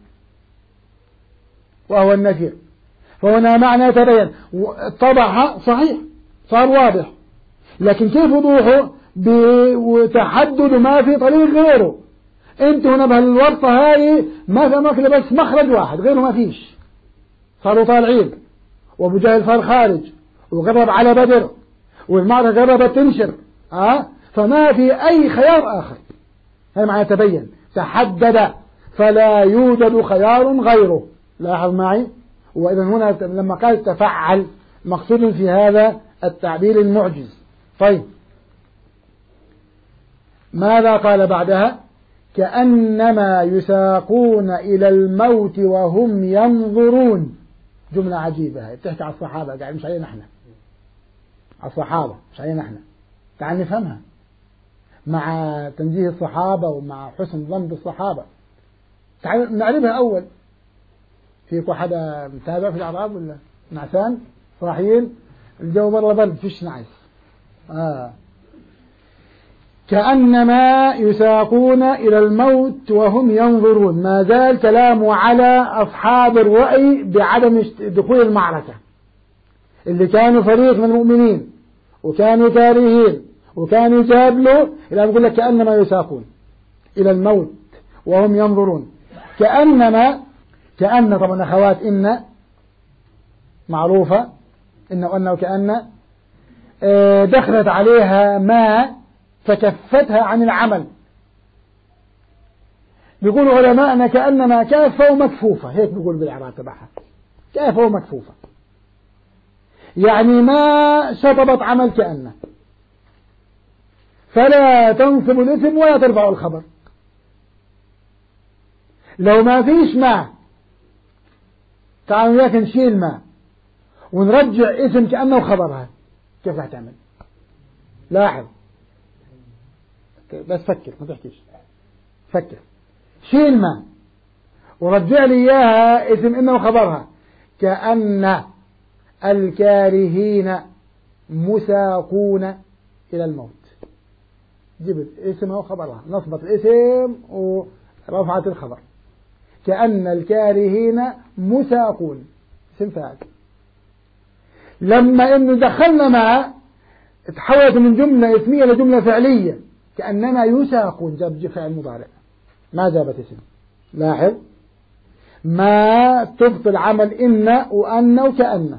وهو النفير. فهنا معنى تبين، طبعا صحيح صار واضح، لكن كيف وضوحه؟ بتحدد ما في طريق غيره. انت هنا بهالورطة هاي ما في مكلة بس مخرج واحد، غيره ما فيش. صاروا طالعين وابو جهل صار خارج وقرب على بدر والمعركة قربت تنشر، اه فما في اي خيار اخر. هذا معنى تبين، تحدد فلا يوجد خيار غيره. لاحظ معي. واذا هنا لما قال تفعل مقصود في هذا التعبير المعجز. طيب ماذا قال بعدها؟ كأنما يساقون إلى الموت وهم ينظرون. جملة عجيبة هاي، بتحكي على الصحابة، قاعد مش علينا احنا، على الصحابة مش علينا احنا. تعال نفهمها مع تنزيه الصحابة ومع حسن ظن بالصحابة. تعال نعرفها أول. فيكم حدا متابع في الأعراب ولا نعسان صاحيين؟ الجو برا برد فيش نعس. آه. كأنما يساقون إلى الموت وهم ينظرون. ما زال كلامه على أصحاب الرأي بعدم دخول المعركة، اللي كانوا فريق من المؤمنين وكانوا كارهين وكانوا يجادلوا. إلى يقول لك كأنما يساقون إلى الموت وهم ينظرون. كأنما، كأن طبعا أخوات إن معروفة، إن وأن وكأن دخلت عليها ما فكفتها عن العمل. بيقول علماءنا كأنما كافة ومكفوفة، هيك بيقول بالإعراب تبعها، كافة ومكفوفة، يعني ما شطبت عمل كأن، فلا تنصب الاسم ولا ترفع الخبر. لو ما فيش ماء تعالوا وياك نشيل ماء ونرجع اسم كأنه خبرها، كيف راح تعمل؟ لاحظ بس فكر ما تحكيش، فكر. شيل ما ورجع لي إياها اسم إنه خبرها. كأن الكارهين مساقون إلى الموت، جبت اسمها وخبرها، نصبت الاسم ورفعت الخبر. كأن الكارهين مساقون، اسم فاعل. لما إنه دخلنا ما تحولت من جملة اسمية لجملة فعلية، كأننا يساقون، جاب فعل مضارع ما جابت اسم. لاحظ ما تبطل عمل إن وأن وكأن،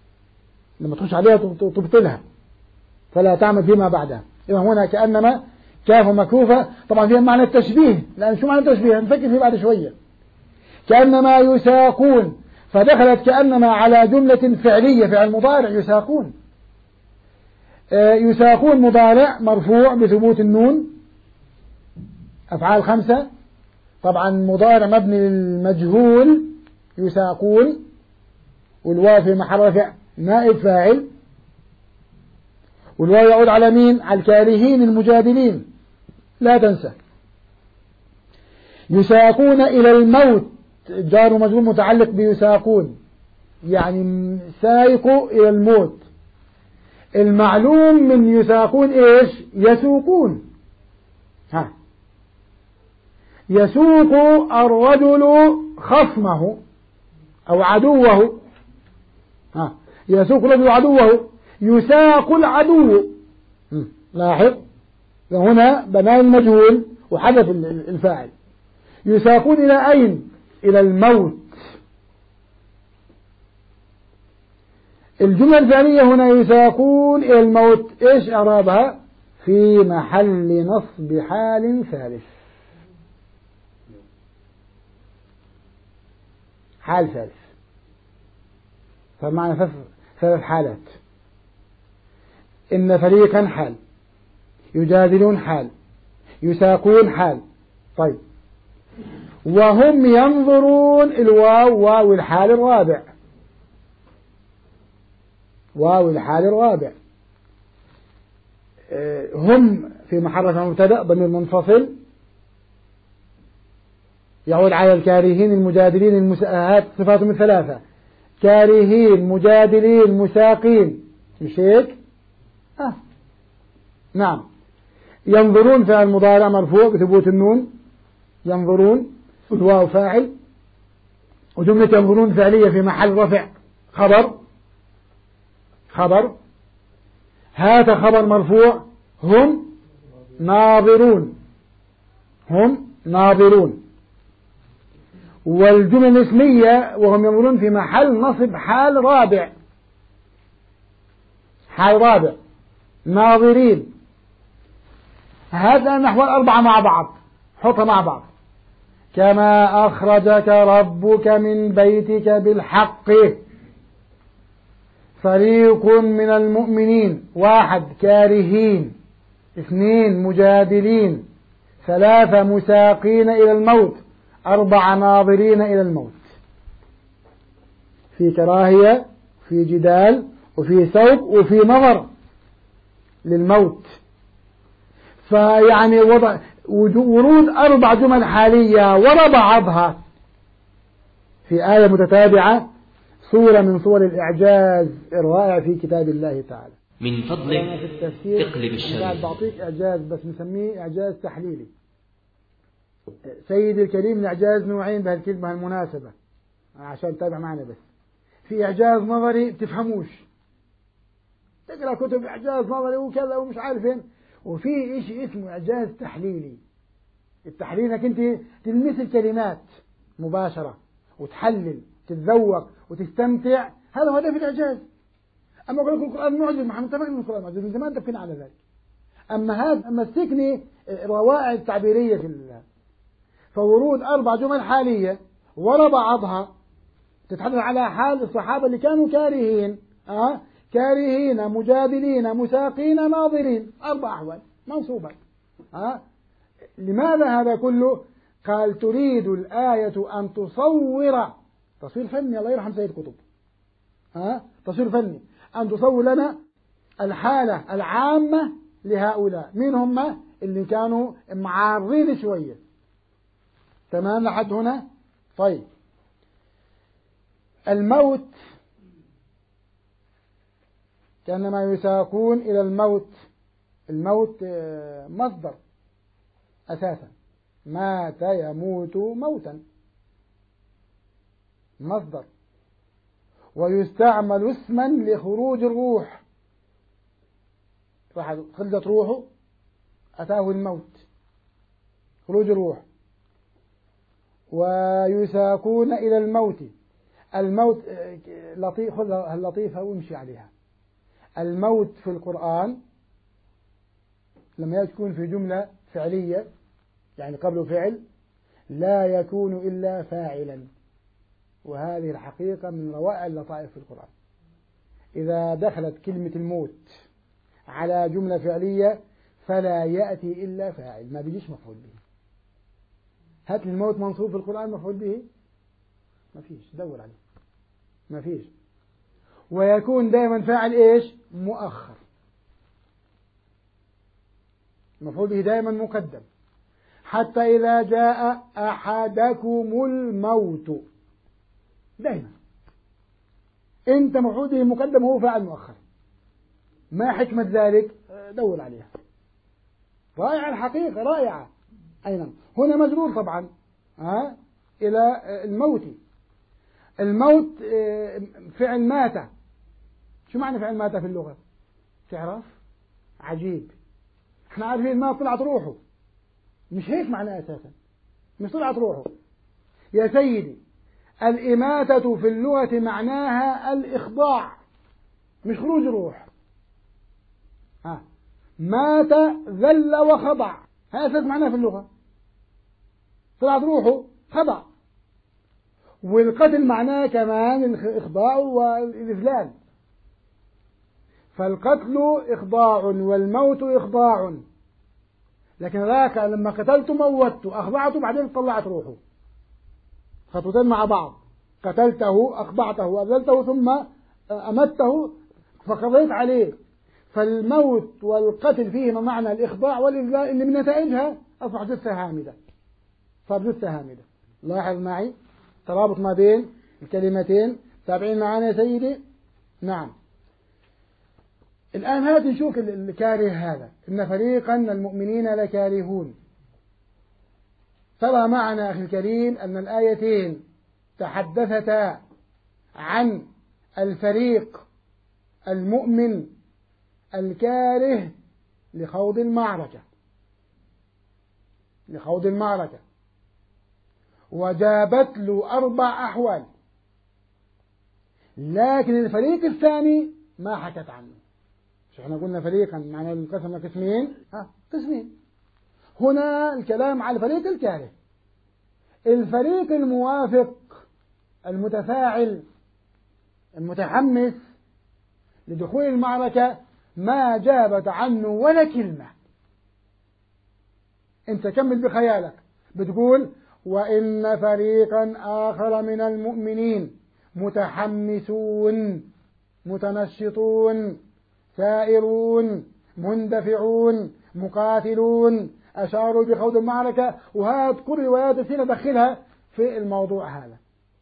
لما تخش عليها تبطلها فلا تعمل فيما بعدها. إذا هنا كأنما كاف مكفوفة طبعا فيها معنى التشبيه، لأن شو معنى التشبيه نفكر فيه بعد شوية. كأنما يساقون، فدخلت كأنما على جملة فعلية، فعل مضارع يساقون. آه يساقون مضارع مرفوع بثبوت النون، أفعال خمسة. طبعا مضارع مبني للمجهول يساقون، والواو في محل رفع نائب فاعل، والواو يعود على مين؟ على الكارهين المجادلين، لا تنسى. يساقون إلى الموت، جار ومجرور متعلق بيساقون، يعني سايقوا إلى الموت. المعلوم من يساقون إيش؟ يسوقون. ها يسوق الرجل خصمه أو عدوه، ها يسوق الرجل عدوه، يساق العدو. لاحظ هنا بناء المجهول وحدث الفاعل. يساقون إلى أين؟ إلى الموت. الجملة الفعلية هنا يساقون إلى الموت، إيش إعرابها؟ في محل نصب حال ثالث، حال ثالث، فمعنى ثلاث حالات. إن فريقا حال، يجادلون حال، يساقون حال. طيب وهم ينظرون، الواو واو الحال الرابع، واو الحال الرابع. هم في محل رفع مبتدأ ضمير منفصل يعود على الكارهين المجادلين المساءات، صفاتهم الثلاثة: كارهين مجادلين مساقين، مش هيك؟ آه. نعم. ينظرون فعل مضارع مرفوع بثبوت النون، ينظرون الواو فاعل، وجملة ينظرون فعلية في محل رفع خبر، خبر. هذا خبر مرفوع، هم ناظرون، هم ناظرون. والجملة الاسمية وهم ينظرون في محل نصب حال رابع، حال رابع ناظرين. هذا نحو الأربعة مع بعض، حطها مع بعض. كما أخرجك ربك من بيتك بالحق فريق من المؤمنين، واحد كارهين، اثنين مجادلين، ثلاثة مساقين إلى الموت، أربعة ناظرين إلى الموت. في كراهية، في جدال، وفي سوق، وفي نظر للموت. فيعني وضع ورود أربع جمل حالية ورا بعضها في آية متتابعة، صورة من صور الإعجاز الرائع في كتاب الله تعالى. من فضلك تقلب الشريط. بعطيك إعجاز بس نسميه إعجاز تحليلي. سيدي الكريم، الإعجاز نوعين بهالكلمة المناسبة عشان تتابع معنا. بس في إعجاز نظري بتفهموش، تقرأ كتب إعجاز نظري وكذا ومش عارفين، وفي إشي اسمه إعجاز تحليلي. التحليل انك انت تلمس الكلمات مباشرة وتحلل، تتذوق وتستمتع، هذا هو هدف الإعجاز. أما أقول لك القرآن معجز، محمد اتفق إن القرآن معجز من زمان، اتفقنا على ذلك. أما هذا مسكني روائع التعبيرية في الله. فورود أربع جمل حالية ورا بعضها تتحدث على حال الصحابة اللي كانوا كارهين، أه؟ كارهين مجادلين مساقين ناظرين، أربع أحوال منصوبة. أه؟ لماذا هذا كله؟ قال تريد الآية أن تصور تصوير فني، الله يرحم سيد قطب، أه؟ تصوير فني، أن تصور لنا الحالة العامة لهؤلاء. مين هم؟ اللي كانوا معارضين شوية. تمام لحد هنا؟ طيب الموت كأنما يساقون إلى الموت. الموت مصدر أساسا، مات يموت موتا، مصدر. ويستعمل اسما لخروج الروح، راح خرجت روحه أتاه الموت، خروج الروح. ويساقون إلى الموت. الموت لطيف، خذها اللطيفة وامشي عليها. الموت في القرآن لما يكون في جملة فعلية يعني قبل فعل لا يكون إلا فاعلا، وهذه الحقيقة من روائع اللطائف في القرآن. إذا دخلت كلمة الموت على جملة فعلية فلا يأتي إلا فاعل، ما بيجيش مفعول به. هات الموت منصوب في القرآن مفعول به؟ ما فيش، دور عليه، ما فيش. ويكون دائما فاعل إيش؟ مؤخر، مفعول به دائما مقدم. حتى إذا جاء أحدكم الموت دائما أنت مفعول به مقدم هو فاعل مؤخر. ما حكمة ذلك؟ دور عليها. رائعة الحقيقة، رائعة. أيضا هنا مجرور طبعا ها إلى الموت. الموت فعل مات. شو معنى فعل مات في اللغة؟ تعرف؟ عجيب. احنا عارفين ما طلعت روحه، مش هيك معناه أساسا، مش طلعت روحه يا سيدي. الإماتة في اللغة معناها الإخضاع، مش خروج روح. ها مات ذل وخضع، هذا أساس معناه في اللغة. طلعت روحه خضع. والقتل معناه كمان الإخضاع والإذلال. فالقتل إخضاع والموت إخضاع. لكن ذاك لما قتلت موت أخضعته بعدين طلعت روحه، خطوتين مع بعض. قتلته أخضعته وأذلته ثم أمته فقضيت عليه. فالموت والقتل فيهما معنى الإخضاع والإذلال اللي من نتائجها أصبح جثة هامدة، صار جثة هامدة. لاحظ معي ترابط ما بين الكلمتين. تابعين معنا يا سيدي؟ نعم. الآن هات نشوف الكاره هذا. إن فريقا من المؤمنين لكارهون. ترى معنا أخي الكريم أن الآيتين تحدثتا عن الفريق المؤمن الكاره لخوض المعركة، لخوض المعركة، وجابت له أربع أحوال. لكن الفريق الثاني ما حكت عنه. مش احنا قلنا فريقا معنى القسم قسمين؟ ها قسمين. هنا الكلام على الفريق الكاره. الفريق الموافق المتفاعل المتحمس لدخول المعركة ما جابت عنه ولا كلمة. انت كمل بخيالك، بتقول وإن فريقا آخر من المؤمنين متحمسون متنشطون سائرون مندفعون مقاتلون أشاروا بخوض المعركة، وهذا كل روايات السيرة دخلها في الموضوع هذا.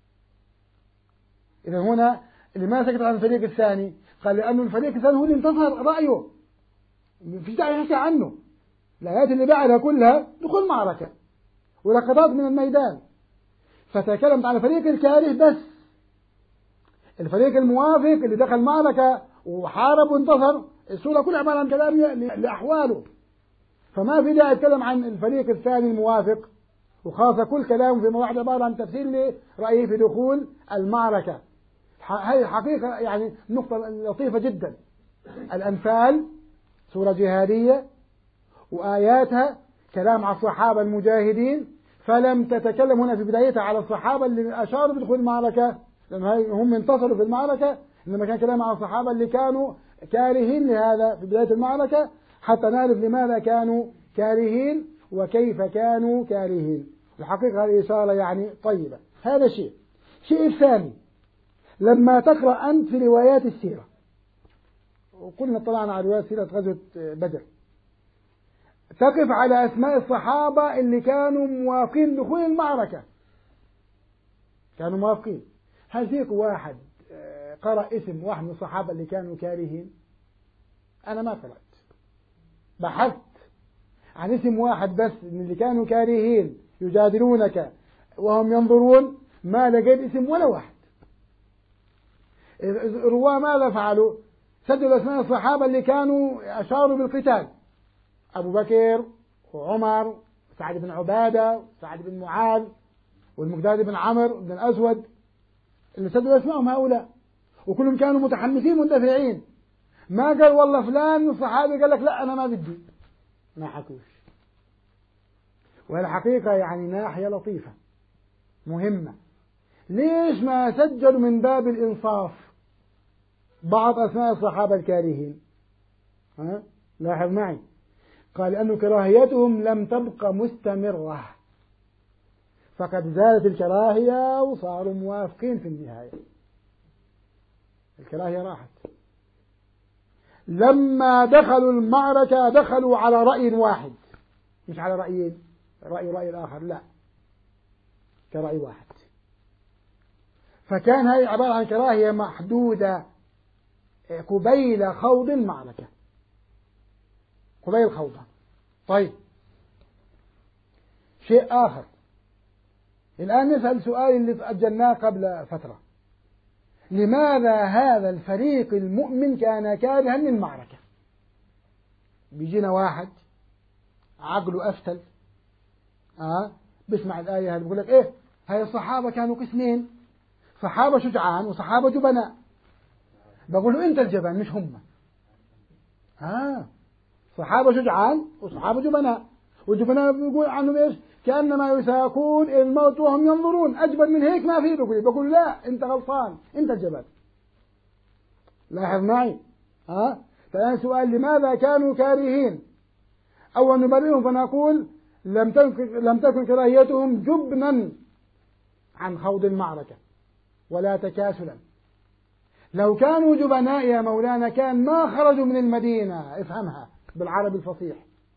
إذا هنا اللي ما سكت عن الفريق الثاني قال لأنه الفريق الثاني هو اللي انتصر رأيه، في داعي يحكي عنه. الآيات اللي بعدها كلها دخول معركة ولقطات من الميدان، فتكلمت عن الفريق الكاره بس. الفريق الموافق اللي دخل معركة وحارب وانتصر، السورة كلها عبارة عن كلام لأحواله، فما في داعي يتكلم عن الفريق الثاني الموافق، وخاصة كل كلام في مواعيد عبارة عن تفسير لرأيه في دخول المعركة. هذه الحقيقة يعني نقطة لطيفة جدا. الأنفال سورة جهادية وآياتها كلام على الصحابة المجاهدين، فلم تتكلم هنا في بدايتها على الصحابة اللي أشاروا بدخول المعركة لأن هم انتصروا في المعركة، إنما كان كلام على الصحابة اللي كانوا كارهين لهذا في بداية المعركة، حتى نعرف لماذا كانوا كارهين وكيف كانوا كارهين. الحقيقة هذه إشارة يعني طيبة. هذا شيء. شيء الثاني، لما تقرأ أنت في روايات السيرة، وكلنا طلعنا على روايات سيرة غزوة بدر، تقف على أسماء الصحابة اللي كانوا موافقين دخول المعركة، كانوا موافقين. هل فيك واحد قرأ اسم واحد من الصحابة اللي كانوا كارهين؟ أنا ما قرأت. بحثت عن اسم واحد بس من اللي كانوا كارهين يجادلونك وهم ينظرون، ما لقيت اسم ولا واحد. الرواة ماذا فعلوا؟ سجلوا أسماء الصحابة اللي كانوا أشاروا بالقتال، أبو بكر وعمر وسعد بن عبادة وسعد بن معاذ والمقداد بن عمرو بن الأسود، اللي سجلوا اسمائهم هؤلاء، وكلهم كانوا متحمسين مندفعين. ما قال والله فلان من الصحابة قال لك لا أنا ما بدي، ما حكوش. والحقيقة يعني ناحية لطيفة مهمة، ليش ما سجلوا من باب الإنصاف بعض أسماء الصحابة الكارهين؟ ها؟ لاحظ معي، قال أن كراهيتهم لم تبقى مستمرة، فقد زالت الكراهية وصاروا موافقين في النهاية، الكراهية راحت. لما دخلوا المعركة دخلوا على رأي واحد، مش على رأيين، رأي رأي الآخر، لا، كرأي واحد. فكان هذه عبارة عن كراهية محدودة قبيل خوض المعركة، قبيل خوضها. طيب، شيء آخر، الآن نسأل سؤال اللي أجلناه قبل فترة، لماذا هذا الفريق المؤمن كان كارها للمعركة؟ بيجينا واحد عقله أفتل، آه بسمع الآية هذه بيقول لك إيه، هاي الصحابة كانوا قسمين، صحابة شجعان وصحابة جبناء. بقول له أنت الجبان مش هم. ها آه. صحابة شجعان وصحابة جبناء، والجبناء بيقول عنهم إيش؟ كأنما يساقون الموت وهم ينظرون، أجبن من هيك ما في. بقول بقول لا، أنت غلطان، أنت الجبان. لاحظ معي. ها آه. فالآن سؤال، لماذا كانوا كارهين؟ أول نبررهم فنقول لم تكن لم تكن كراهيتهم جبنا عن خوض المعركة ولا تكاسلا. لو كانوا جبناء يا مولانا كان ما خرجوا من المدينة، افهمها بالعربي الفصيح.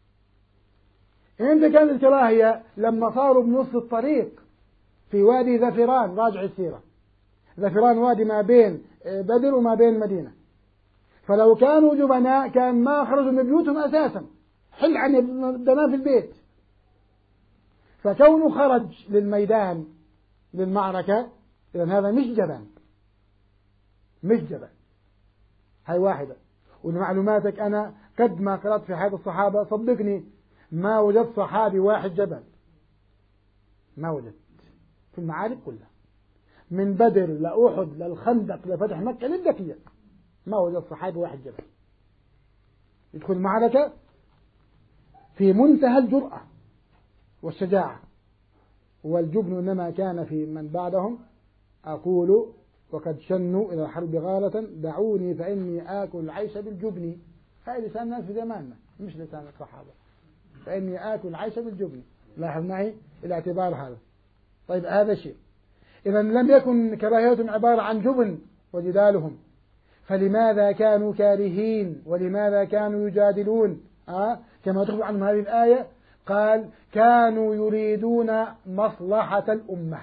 امتى كانت الكراهية؟ لما صاروا بنص الطريق في وادي ذفران، راجع السيرة، ذفران وادي ما بين بدر وما بين المدينة. فلو كانوا جبناء كان ما خرجوا من بيوتهم أساسا، حل عن الدماء في البيت. فكونه خرج للميدان للمعركة، إذن هذا مش جبان، مش جبان. هاي واحدة. ولمعلوماتك أنا قد ما قرأت في حياة الصحابة صدقني ما وجدت صحابي واحد جبان، ما وجدت في المعارك كلها، من بدر لأحد للخندق لفتح مكة للدكية، ما وجدت صحابي واحد جبان يدخل المعركة في منتهى الجرأة والشجاعة. والجبن إنما كان في من بعدهم، أقول وقد شنوا إلى الحرب غالة دعوني فإني آكل العيش بالجبن. هاي لسان الناس في زماننا مش لسان الصحابة، فإني آكل العيش بالجبن. لاحظ معي الاعتبار هذا. طيب هذا شيء. إذا لم يكن كراهيتهم عبارة عن جبن وجدالهم، فلماذا كانوا كارهين ولماذا كانوا يجادلون؟ آه؟ كما تخبر عن هذه الآية، قال كانوا يريدون مصلحة الأمة.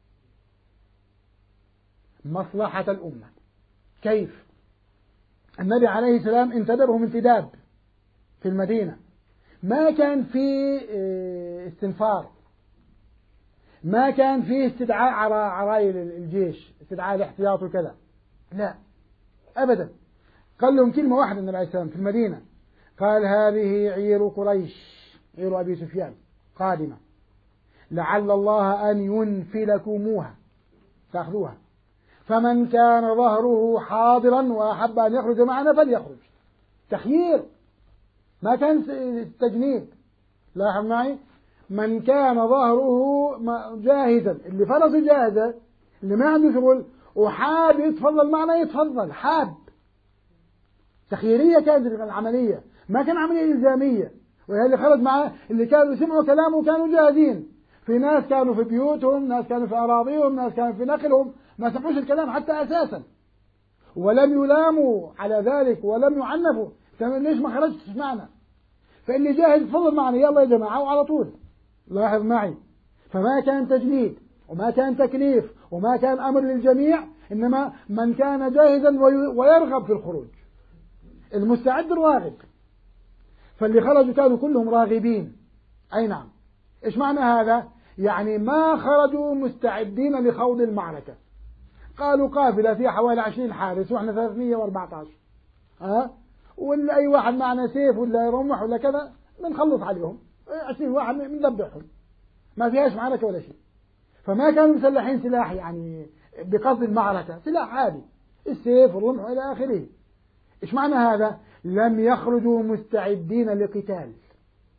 مصلحة الأمة كيف؟ النبي عليه السلام انتدبهم انتداب في المدينة، ما كان في استنفار، ما كان في استدعاء عرايل الجيش، استدعاء الاحتياط وكذا، لا أبدا. قال لهم كلمة واحدة النبي عليه السلام في المدينة، قال هذه عير قريش، عير أبي سفيان قادمة، لعل الله أن ينفلكموها تأخذوها، فمن كان ظهره حاضرا وأحب أن يخرج معنا فليخرج. تخيير، ما كان تجنيد. لاحظ معي، من كان ظهره جاهزا، اللي فرسه جاهزة، اللي ما عنده شغل وحاب يتفضل معنا يتفضل، حاب. تخييرية كانت العملية، ما كان عملية إلزامية. واللي خرج معه اللي كانوا سمعوا كلامه كانوا جاهزين. في ناس كانوا في بيوتهم، ناس كانوا في أراضيهم، ناس كانوا في نقلهم، ما سمعوش الكلام حتى أساسا، ولم يلاموا على ذلك ولم يعنفوا. ليش ما خرجتش معنا؟ فاللي جاهز تفضل معنا، يلا يا جماعة، وعلى طول. لاحظ معي، فما كان تجنيد وما كان تكليف وما كان أمر للجميع، إنما من كان جاهزا ويرغب في الخروج، المستعد الراغب. فاللي خرجوا كانوا كلهم راغبين. أي نعم. إيش معنى هذا؟ يعني ما خرجوا مستعدين لخوض المعركة. قالوا قافلة فيها حوالي عشرين حارس وإحنا ثلاثمية وأربعة عشر، أه؟ ولا أي واحد معنا سيف ولا رمح ولا كذا بنخلص عليهم، عشرين واحد بنذبحهم، ما فيهاش معركة ولا شيء. فما كانوا مسلحين سلاح يعني بقصد المعركة، سلاح عادي، السيف والرمح إلى آخره. إيش معنى هذا؟ لم يخرجوا مستعدين لقتال،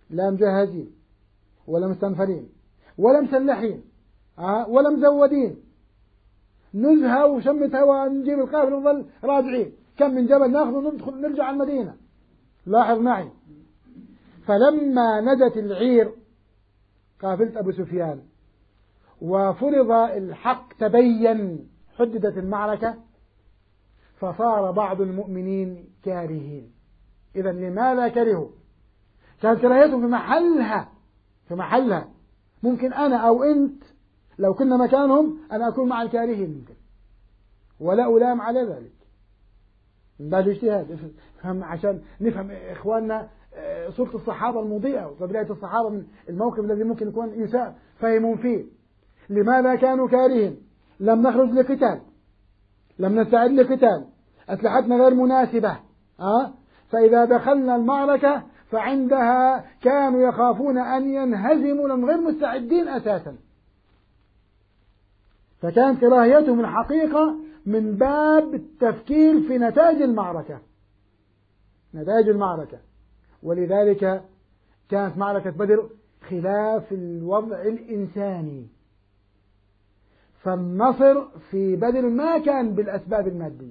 لا مجهزين ولا مستنفرين ولا مسلحين أه؟ ولا مزودين، نزهة وشمة هواء، نجيب القافلة ونظل راجعين، كم من جبل ناخذ وندخل نرجع على المدينة. لاحظ معي، فلما نجت العير قافلة أبو سفيان وفرض الحق تبين، حددت المعركة، فصار بعض المؤمنين كارهين. إذا لماذا كرهوا؟ كانت كراهيتهم في محلها، في محلها. ممكن أنا أو أنت لو كنا مكانهم أنا أكون مع الكارهين ممكن، ولا ألام على ذلك، من باب الاجتهاد. فهم عشان نفهم إخواننا صورة الصحابة المضيئة وطبيعة الصحابة من الموقف الذي ممكن يكون يساء فهمون فيه. لماذا كانوا كارهين؟ لم نخرج لقتال، لم نستعد لقتال، أسلحتنا غير مناسبة، أه؟ فإذا دخلنا المعركة فعندها كانوا يخافون أن ينهزموا لأنهم غير مستعدين أساسا. فكانت كراهيتهم الحقيقة من باب التفكير في نتائج المعركة، نتائج المعركة. ولذلك كانت معركة بدر خلاف الوضع الإنساني، فالنصر في بدر ما كان بالأسباب المادية،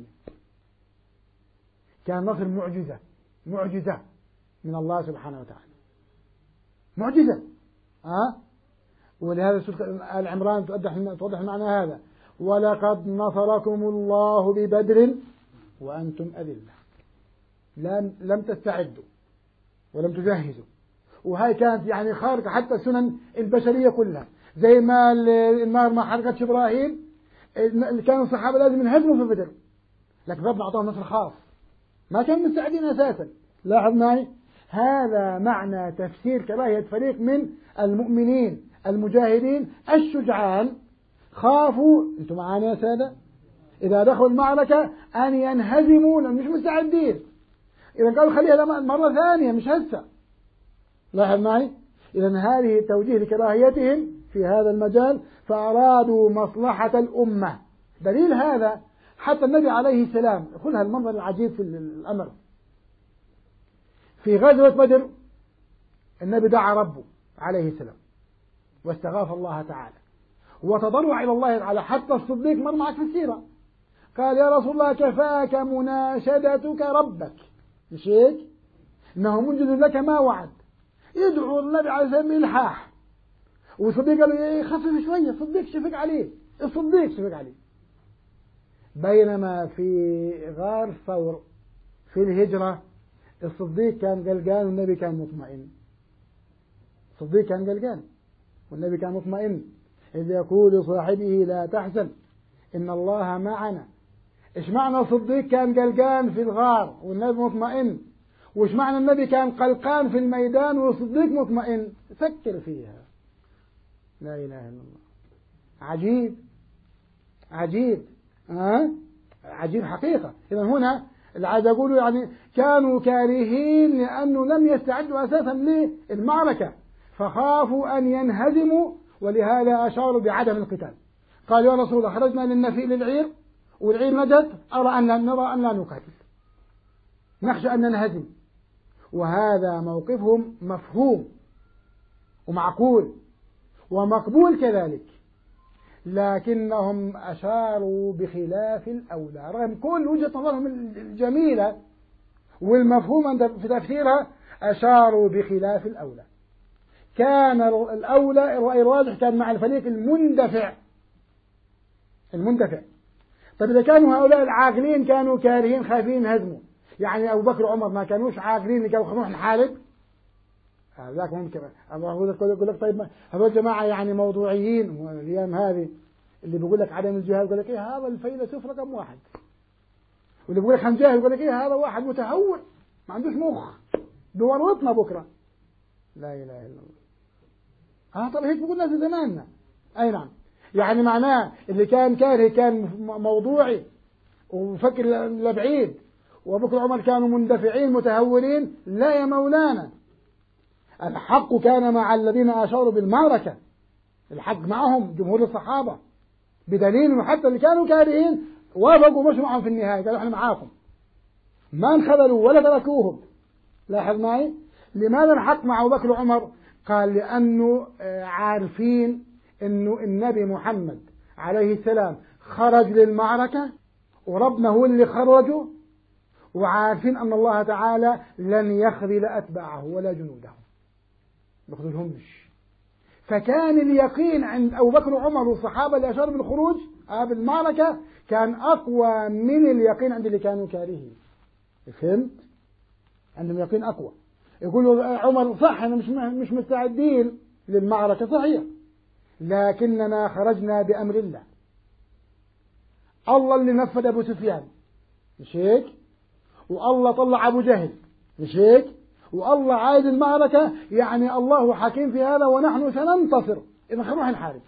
كان نصر معجزة، معجزة من الله سبحانه وتعالى، معجزة. أه؟ ولهذا سورة آل عمران توضح توضح معنى هذا: ولقد نصركم الله ببدر وأنتم أذلة، لم لم تستعدوا ولم تجهزوا. وهي كانت يعني خارقة حتى السنن البشرية كلها، زي ما النار ما حرقتش إبراهيم، كانوا الصحابة لازم ينهزموا في بدر، لكن ربنا أعطاهم نصر خاص، ما كانوا مستعدين أساسا. لاحظ معي، هذا معنى تفسير كراهية فريق من المؤمنين المجاهدين الشجعان، خافوا، انتم معانا يا سادة، إذا دخلوا المعركة أن ينهزموا لأنهم مش مستعدين. إذا قالوا خليها مرة ثانية مش هسه. لاحظ معي، إذا هذه توجيه لكراهيتهم في هذا المجال، فأرادوا مصلحة الأمة. دليل هذا حتى النبي عليه السلام يقول المنظر العجيب في الأمر. في غزوة بدر النبي دعا ربه عليه السلام واستغاث الله تعالى وتضرع إلى الله تعالى، حتى الصديق مر معك في السيرة قال يا رسول الله كفاك مناشدتك ربك، مش هيك؟ إنه منجز لك ما وعد. يدعو النبي عليه السلام إلحاح، والصديق قال له خفف شوية، الصديق شفق عليه، الصديق شفق عليه. بينما في غار ثور في الهجرة الصديق كان قلقان والنبي كان مطمئن، الصديق كان قلقان والنبي كان مطمئن، إذ يقول لصاحبه لا تحزن إن الله معنا. إيش معنى الصديق كان قلقان في الغار والنبي مطمئن؟ وإيش معنى النبي كان قلقان في الميدان والصديق مطمئن؟ فكر فيها. لا إله إلا الله. عجيب عجيب أه؟ عجيب حقيقة. إذا هنا اللي عايز أقوله يعني كانوا كارهين لأنه لم يستعدوا أساسا للمعركة، فخافوا أن ينهزموا، ولهذا أشاروا بعدم القتال. قال يا رسول الله خرجنا للنفي للعير والعير نجت، أرى أن نرى أن لا نقاتل، نخشى أن ننهزم. وهذا موقفهم مفهوم ومعقول ومقبول كذلك، لكنهم أشاروا بخلاف الأولى رغم كل وجهة نظرهم الجميلة والمفهوم في تفسيرها، أشاروا بخلاف الأولى. كان الأولى الرأي الراجح كان مع الفريق المندفع، المندفع. طيب إذا كانوا هؤلاء العاقلين كانوا كارهين خايفين ينهزموا، يعني أبو بكر وعمر ما كانوش عاقلين اللي كانوا نروح نحارب؟ هذاك ممكن يقول لك طيب هذول جماعة يعني موضوعيين. والأيام هذه اللي بيقول لك عدم الجهاد يقول لك إيه هذا الفيلسوف رقم واحد، واللي بيقول لك هنجاهد يقول لك إيه هذا واحد متهور ما عندوش مخ بورطنا بكرة. لا إله إلا الله. اه طب هيك بيقول ناس زماننا. أي نعم، يعني معناه اللي كان كاره كان موضوعي وفكر لبعيد، وأبو بكر وعمر كانوا مندفعين متهورين. لا يا مولانا، الحق كان مع الذين أشاروا بالمعركة، الحق معهم جمهور الصحابة، بدليل حتى اللي كانوا كارهين وافقوا مشوا معهم في النهاية، قالوا احنا معاكم، ما انخذلوا ولا تركوهم. لاحظ معي، لماذا الحق مع أبو بكر وعمر؟ قال لأنه عارفين أنه النبي محمد عليه السلام خرج للمعركة وربنا هو اللي خرجه، وعارفين أن الله تعالى لن يخذل أتباعه ولا جنوده يخذلهمش. فكان اليقين عند أبو بكر وعمر والصحابة اللي أشاروا بالخروج بالمعركة كان أقوى من اليقين عند اللي كانوا كارهين. فهمت؟ عندهم يقين أقوى. يقولوا عمر صح احنا مش مش مستعدين للمعركة، صحيح، لكننا خرجنا بأمر الله، الله اللي نفذ أبو سفيان، مش هيك؟ والله طلع أبو جهل، مش هيك؟ والله عايز المعركة، يعني الله حكيم في هذا ونحن سننتصر إذا نروح نحارب.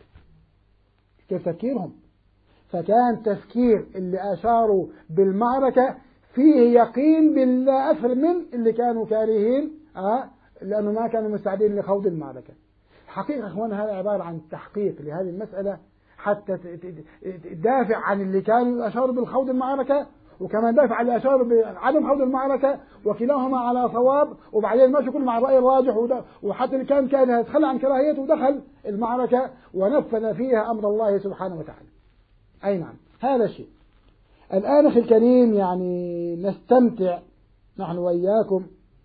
كيف تفكيرهم؟ فكان تفكير اللي أشاروا بالمعركة فيه يقين بالله أكثر من اللي كانوا كارهين، أه؟ لأنه ما كانوا مستعدين لخوض المعركة. حقيقة أخوان هذا عبارة عن تحقيق لهذه المسألة حتى تدافع عن اللي كانوا أشاروا بالخوض المعركة، وكمان دافع عن اللي أشاروا بعدم خوض المعركة، وكلاهما على صواب، وبعدين ماشي كل مع الرأي الراجح، وحتى اللي كان كان يتخلى عن كراهيته ودخل المعركة ونفذ فيها أمر الله سبحانه وتعالى. أي نعم، هذا الشيء. الآن أخي الكريم يعني نستمتع نحن وإياكم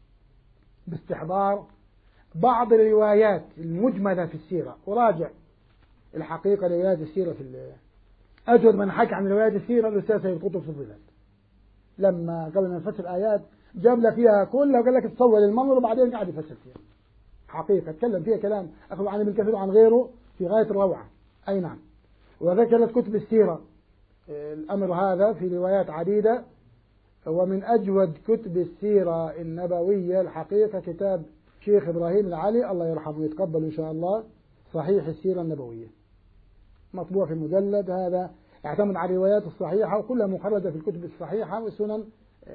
باستحضار بعض الروايات المجملة في السيرة، وراجع الحقيقة روايات السيرة في أجود من حكى عن روايات السيرة الأستاذ سيد قطب في الظلال، لما قبل ما يفسر الآيات جاب لك فيها كلها وقال لك تصور المنظر وبعدين قاعد يفسر فيها. حقيقة تكلم فيها كلام أخذ عن ابن كثير وعن غيره في غاية الروعة. أي نعم. وذكرت كتب السيرة الأمر هذا في روايات عديدة، ومن أجود كتب السيرة النبوية الحقيقة كتاب شيخ إبراهيم العلي الله يرحمه ويتقبل إن شاء الله، صحيح السيرة النبوية، مطبوع في مجلد. هذا يعتمد على الروايات الصحيحة وكلها مخرجة في الكتب الصحيحة والسنن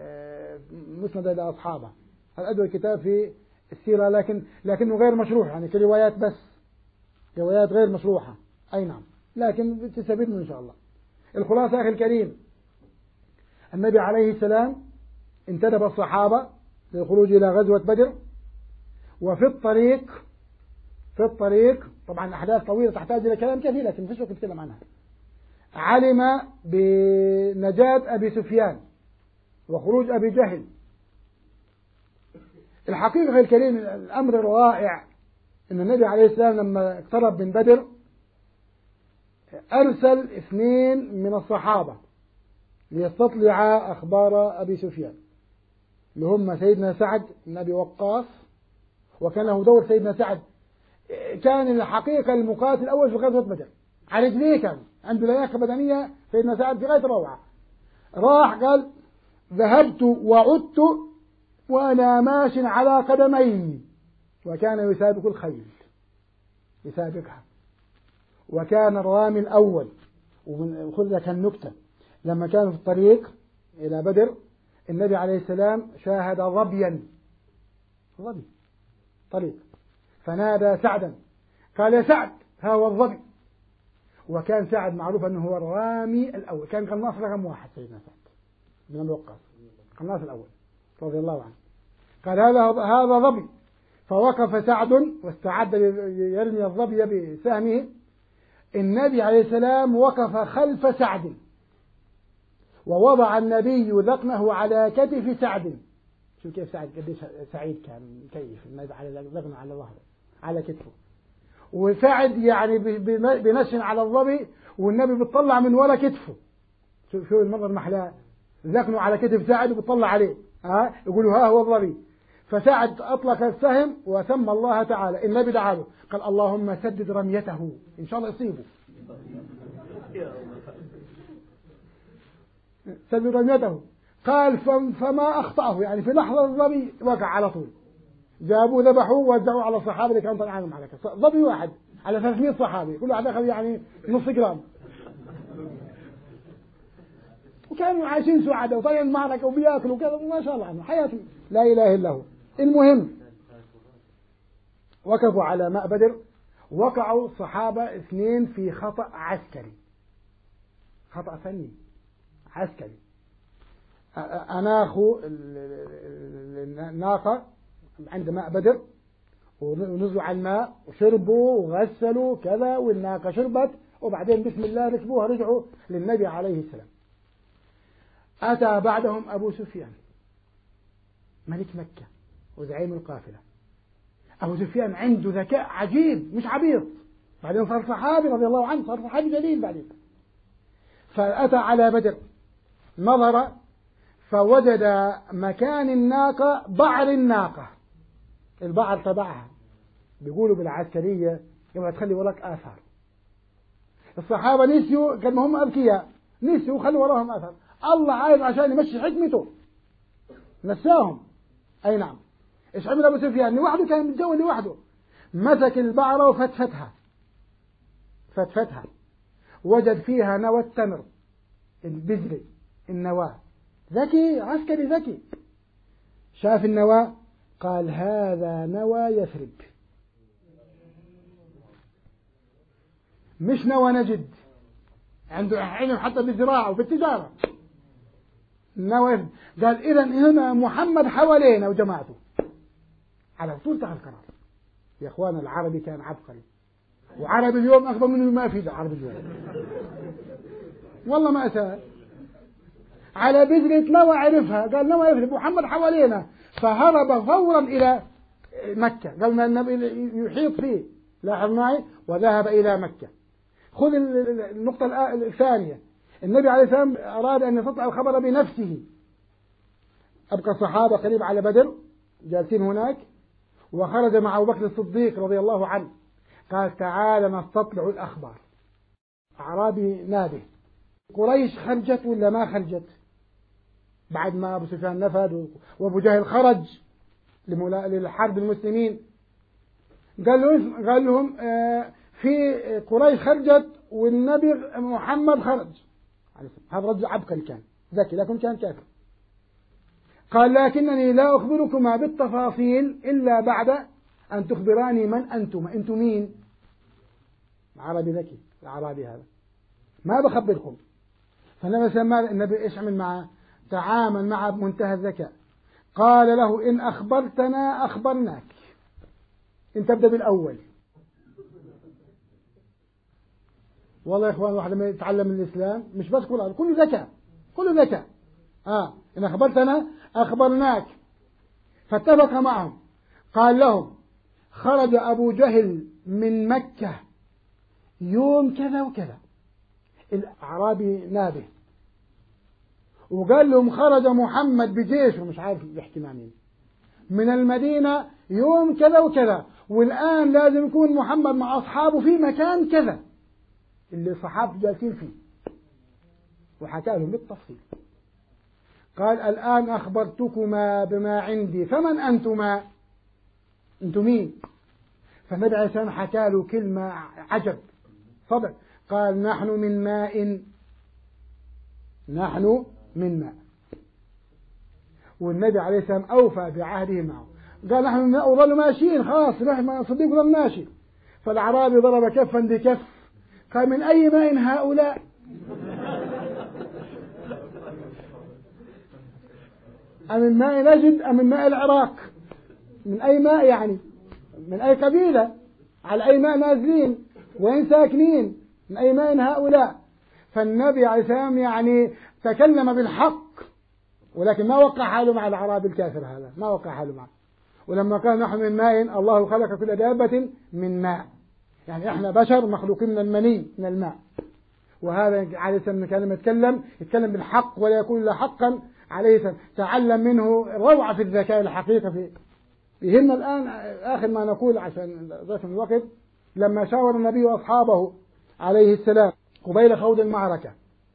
مسندة إلى أصحابها. هذا أجود كتاب في السيرة، لكن لكنه غير مشروح، يعني كروايات بس، روايات غير مشروحة. أي نعم، لكن تستفيد منه إن شاء الله. الخلاصة أخي الكريم، النبي عليه السلام انتدب الصحابة للخروج إلى غزوة بدر، وفي الطريق في الطريق طبعا الأحداث طويلة تحتاج إلى كلام كثير لكن فيش وقت نتكلم عنها. علم بنجاة أبي سفيان وخروج أبي جهل. الحقيقة أخي الكريم الأمر الرائع أن النبي عليه السلام لما اقترب من بدر أرسل اثنين من الصحابة ليستطلع أخبار أبي سفيان، اللي هم سيدنا سعد بن أبي وقاص، وكان له دور سيدنا سعد، كان الحقيقة المقاتل الأول في غزوة بدر، على رجليه كان عنده لياقة بدنية سيدنا سعد في غاية الروعة. راح قال ذهبت وعدت وأنا ماش على قدمي، وكان يسابق الخيل يسابقها، وكان الرامي الأول. وخذ لك النكتة، لما كانوا في الطريق إلى بدر النبي عليه السلام شاهد ظبيا ظبي طريق، فنادى سعدا قال يا سعد ها هو الظبي. وكان سعد معروف أنه هو الرامي الأول، كان قناص رقم واحد سيدنا سعد بن أبي وقاص، قناص الأول رضي الله عنه. قال هذا هذا ظبي، فوقف سعد واستعد يرمي الظبي بسهمه. النبي عليه السلام وقف خلف سعد، ووضع النبي ذقنه على كتف سعد. شوف كيف سعد قديش سعيد كان، كيف النبي على ذقنه على ظهره على كتفه، وسعد يعني بنشن على الظبي والنبي بيطلع من ولا كتفه. شوف شوف المنظر محلاه، ذقنه على كتف سعد وبيطلع عليه، ها يقولوا ها هو الظبي. فسعد أطلق السهم وسمى الله تعالى، النبي دعا له قال اللهم سدد رميته إن شاء الله يصيبه، سدد رميته. قال فما أخطأه، يعني في لحظة الظبي وقع على طول، جابوه ذبحوه ووزعوه على الصحابة اللي كانوا طالعين معهم على كذا، ظبي واحد على ثلاثمائة صحابي كل واحد أخذ يعني نص جرام، وكانوا عايشين سعداء وطالعين المعركة وبياكلوا وكذا ما شاء الله عنه حياتهم لا إله إلا هو. المهم وقفوا على ماء بدر، وقعوا الصحابة اثنين في خطأ عسكري، خطأ فني عسكري. أناخوا الناقة عند ماء بدر، ونزلوا على الماء وشربوا وغسلوا كذا، والناقة شربت، وبعدين بسم الله ركبوها رجعوا للنبي عليه السلام. أتى بعدهم أبو سفيان ملك مكة وزعيم القافلة. أبو سفيان عنده ذكاء عجيب مش عبيط، بعدين صار صحابي رضي الله عنه، صار صحابي جليل بعدين. فأتى على بدر، نظر فوجد مكان الناقة بعر الناقة، البعر تبعها، بيقولوا بالعسكرية يبغى تخلي وراك آثار. الصحابة نسيوا، كانوا هم أذكياء، نسيوا خلوا وراهم آثار. الله عايز عشان يمشي حكمته نساهم. أي نعم. إيش عمل أبو سفيان؟ لوحده، كان متجول لوحده، مسك البعرة وفتفتها فتفتها وجد فيها نوى التمر، البذرة، النواة. ذكي، عسكري ذكي، شاف النواة قال هذا نوى يثرب، مش نوى نجد، عنده علم حتى بالزراعة وبالتجارة. نوى، قال إذن هنا محمد حوالينا وجماعته، على طول تاخذ قرار. يا اخوان العربي كان عبقري، وعربي اليوم اكبر منه ما في عربي اليوم، والله ما اسال. على بذرة نوى عرفها، قال نوى يثرب محمد حوالينا، فهرب فورا الى مكة. قال ما النبي يحيط فيه، لاحظ معي، وذهب الى مكة. خذ النقطة الثانية، النبي عليه السلام اراد ان يستطلع الخبر بنفسه. ابقى الصحابة قريب على بدر جالسين هناك، وخرج مع أبو بكر الصديق رضي الله عنه، قال تعال نستطلع الأخبار. أعرابي نادي، قريش خرجت ولا ما خرجت؟ بعد ما أبو سفيان نفذ وأبو جهل خرج للحرب المسلمين، قال لهم, قال لهم في قريش خرجت والنبي محمد خرج. هذا رجل عبقري كان ذكي لكن كان كافر. قال لكنني لا أخبركما بالتفاصيل إلا بعد أن تخبراني من أنتم. أنتم مين؟ عربي ذكي، العربي هذا ما بخبركم. فالنبي سمى النبي إيش عمل معه؟ تعامل معه بمنتهى الذكاء. قال له إن أخبرتنا أخبرناك، أنت تبدأ بالأول. والله يا إخوان الواحد لما يتعلم الإسلام مش بس قرآن، كله ذكاء، كله ذكاء. آه إن أخبرتنا أخبرناك. فاتفق معهم. قال لهم خرج أبو جهل من مكة يوم كذا وكذا، الأعرابي نابه، وقال لهم خرج محمد بجيشه، مش عارف يحكي مع مين، من المدينة يوم كذا وكذا، والآن لازم يكون محمد مع أصحابه في مكان كذا اللي الصحابة جالسين فيه، وحكى لهم بالتفصيل. قال الآن أخبرتكما بما عندي فمن أنتما؟ أنتم مين؟ فالنبي عليه السلام حكى له كلمة عجب صدق، قال نحن من ماء، نحن من ماء. والنبي عليه السلام أوفى بعهده معه، قال نحن من ماء، وظلوا ماشيين خلاص، نحن صديق ظل ماشي. فالأعرابي ضرب كفا بكف، قال من أي ماء هؤلاء؟ أمن ماء نجد أم من ماء العراق؟ من أي ماء يعني؟ من أي قبيلة؟ على أي ماء نازلين؟ وين ساكنين؟ من أي ماء هؤلاء؟ فالنبي عليه السلام يعني تكلم بالحق، ولكن ما وقع حاله مع الأعرابي الكافر هذا، ما وقع حاله معه. ولما قال نحن من ماء، الله خلق كل دابة من ماء، يعني احنا بشر مخلوقين من المني، من الماء. وهذا عليه السلام كان يتكلم يتكلم بالحق ولا يكون إلا حقا عليه السلام. تعلم منه روعة في الذكاء الحقيقة. في يهمنا الآن آخر ما نقول عشان ضيف الوقت، لما شاور النبي وأصحابه عليه السلام قبيل خوض المعركة،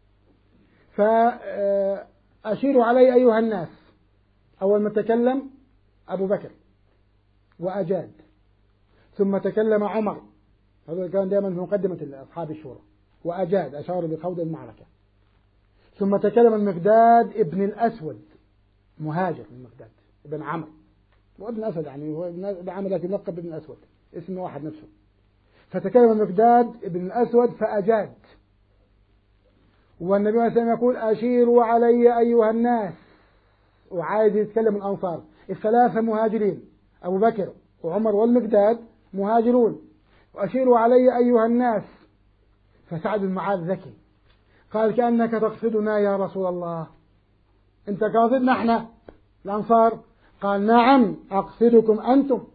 فأشيروا علي أيها الناس. أول ما تكلم أبو بكر وأجاد، ثم تكلم عمر، هذا كان دائما في مقدمة أصحاب الشورى، وأجاد أشار بخوض المعركة. ثم تكلم المقداد ابن الأسود، مهاجر من المقداد ابن عمرو، وابن أسود يعني هو ابن عمرو لكن لقب ابن الأسود، اسم واحد نفسه. فتكلم المقداد ابن الأسود فأجاد. والنبي صلى الله عليه وسلم يقول أشيروا علي أيها الناس، وعايز يتكلم الأنصار الثلاثة مهاجرين، أبو بكر وعمر والمقداد مهاجرون، وأشيروا علي أيها الناس. فسعد بن معاذ ذكي قال كأنك تقصدنا يا رسول الله، أنت قاصدنا احنا الأنصار؟ قال نعم أقصدكم أنتم.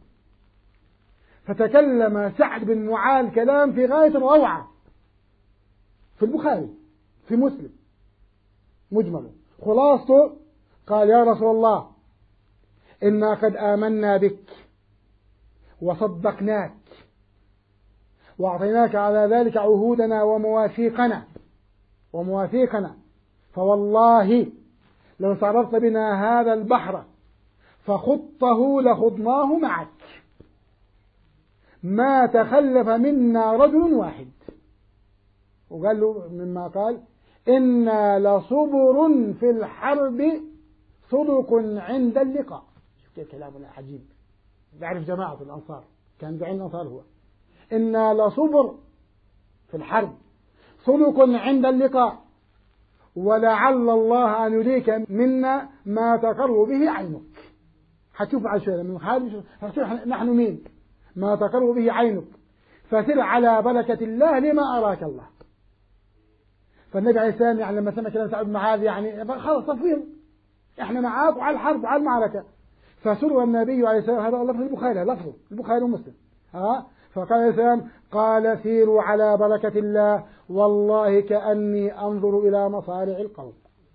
فتكلم سعد بن معاذ كلام في غاية الروعة في البخاري في مسلم مجمله، خلاصته قال يا رسول الله إنا قد آمنا بك وصدقناك وأعطيناك على ذلك عهودنا ومواثيقنا ومواثيقنا فوالله لو سعرت بنا هذا البحر فخطه لخضناه معك ما تخلف منا رجل واحد. وقال له مما قال إنا لصبر في الحرب صدق عند اللقاء. شوف كيف كلامنا عجيب، يعرف جماعة الأنصار، كان بعين الأنصار هو إنا لصبر في الحرب صدق عند اللقاء ولعل الله أن يريك منا ما تقر به عينك. هتشوف على شوية من خارج هتشوف نحن مين ما تقر به عينك فسر على بركة الله لما أراك الله. فالنبي عليه السلام يعني لما سمع كلام سعد بن معاذ يعني خلاص صفيهم احنا معاك وعلى الحرب وعلى المعركة. فسر النبي عليه السلام، هذا لفظ البخاري لفظه البخاري ومسلم ها فقال عليه السلام قال سيروا على بركة الله والله كأني أنظر إلى مصارع القوم.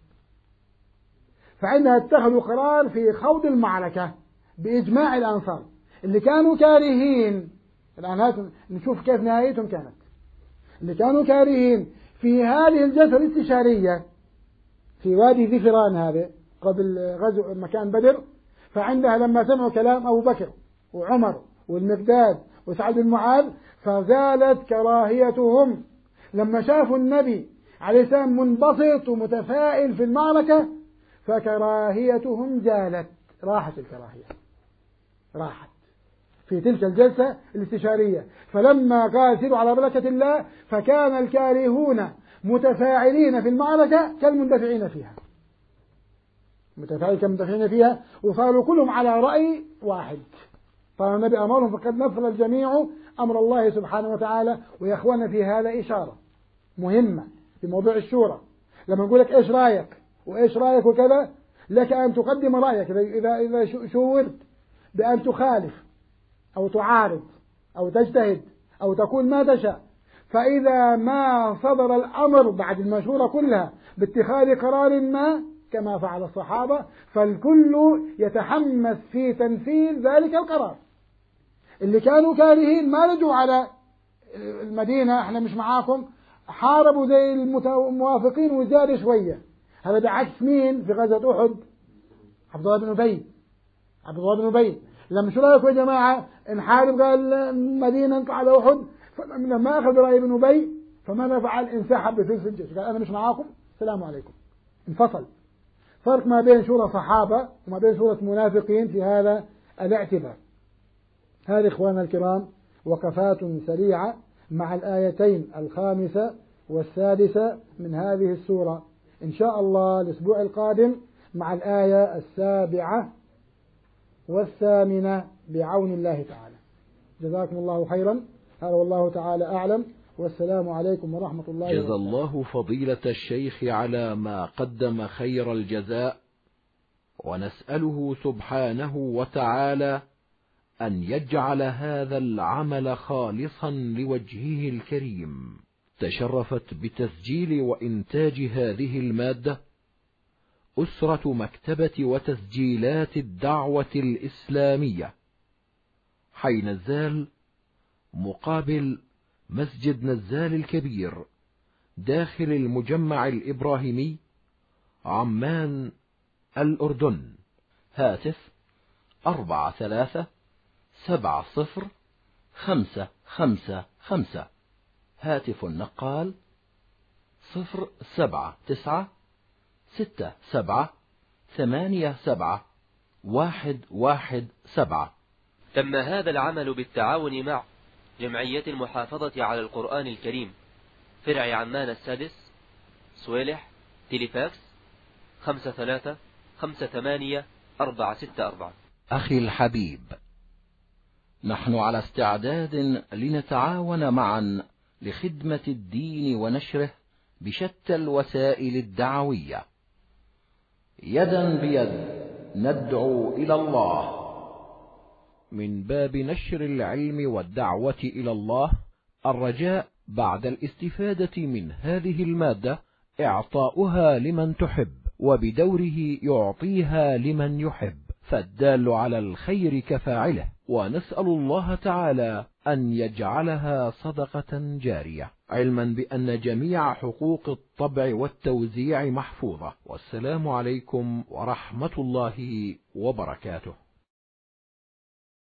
فعندها اتخذوا قرار في خوض المعركة بإجماع الأنصار اللي كانوا كارهين. الآن نشوف كيف نهايتهم كانت. اللي كانوا كارهين في هذه الجلسة الاستشارية في وادي ذي فران هذا قبل غزو مكان بدر، فعندها لما سمعوا كلام أبو بكر وعمر والمقداد وسعد بن معاذ فزالت كراهيتهم. لما شافوا النبي عليه السلام منبسط ومتفائل في المعركة فكراهيتهم زالت، راحت الكراهية راحت في تلك الجلسة الاستشارية. فلما قال سيروا على بركة الله فكان الكارهون متفاعلين في المعركة كالمندفعين فيها متفاعلين كالمندفعين فيها وصاروا كلهم على رأي واحد. قال النبي أمرهم فقد نفذ الجميع أمر الله سبحانه وتعالى. ويا أخوانا في هذا إشارة مهمة في موضوع الشورى. لما نقول لك إيش رأيك وإيش رأيك وكذا لك أن تقدم رأيك إذا إذا شورت بأن تخالف أو تعارض أو تجتهد أو تقول ما تشاء. فإذا ما صدر الأمر بعد المشورة كلها باتخاذ قرار ما كما فعل الصحابة فالكل يتحمس في تنفيذ ذلك القرار. اللي كانوا كارهين ما رجعوا على المدينة احنا مش معاكم، حاربوا زي الموافقين وزادوا شوية. هذا بعكس مين في غزوة أحد؟ عبد الله بن أبي عبد الله بن أبي لما شو رأيكم يا جماعة نحارب قال المدينة نطلع على أحد، لما أخذ رأي ابن أبي فماذا فعل؟ انسحب بثلث الجيش قال أنا مش معاكم السلام عليكم، انفصل. فرق ما بين شورى صحابة وما بين شورى منافقين في هذا الاعتبار. هذه إخواننا الكرام وقفات سريعة مع الآيتين الخامسة والسادسة من هذه السورة. إن شاء الله الأسبوع القادم مع الآية السابعة والثامنة بعون الله تعالى. جزاكم الله خيرا. هذا والله تعالى أعلم، والسلام عليكم ورحمة الله وبركاته. جزا الله فضيلة الشيخ على ما قدم خير الجزاء، ونسأله سبحانه وتعالى أن يجعل هذا العمل خالصا لوجهه الكريم. تشرفت بتسجيل وإنتاج هذه المادة أسرة مكتبة وتسجيلات الدعوة الإسلامية، حي نزال مقابل مسجد نزال الكبير داخل المجمع الإبراهيمي عمان الأردن. هاتف أربعة ثلاثة سبعة صفر خمسة خمسة خمسة. هاتف النقال صفر سبعة تسعة ستة سبعة ثمانية سبعة واحد واحد سبعة. تم هذا العمل بالتعاون مع جمعية المحافظة على القرآن الكريم فرع عمان السادس سويلح، تيليفاكس خمسة ثلاثة خمسة ثمانية أربعة ستة أربعة. أخي الحبيب، نحن على استعداد لنتعاون معا لخدمة الدين ونشره بشتى الوسائل الدعوية. يدا بيد ندعو إلى الله. من باب نشر العلم والدعوة إلى الله، الرجاء بعد الاستفادة من هذه المادة إعطاؤها لمن تحب، وبدوره يعطيها لمن يحب، فالدال على الخير كفاعله. ونسأل الله تعالى أن يجعلها صدقة جارية، علما بأن جميع حقوق الطبع والتوزيع محفوظة. والسلام عليكم ورحمة الله وبركاته.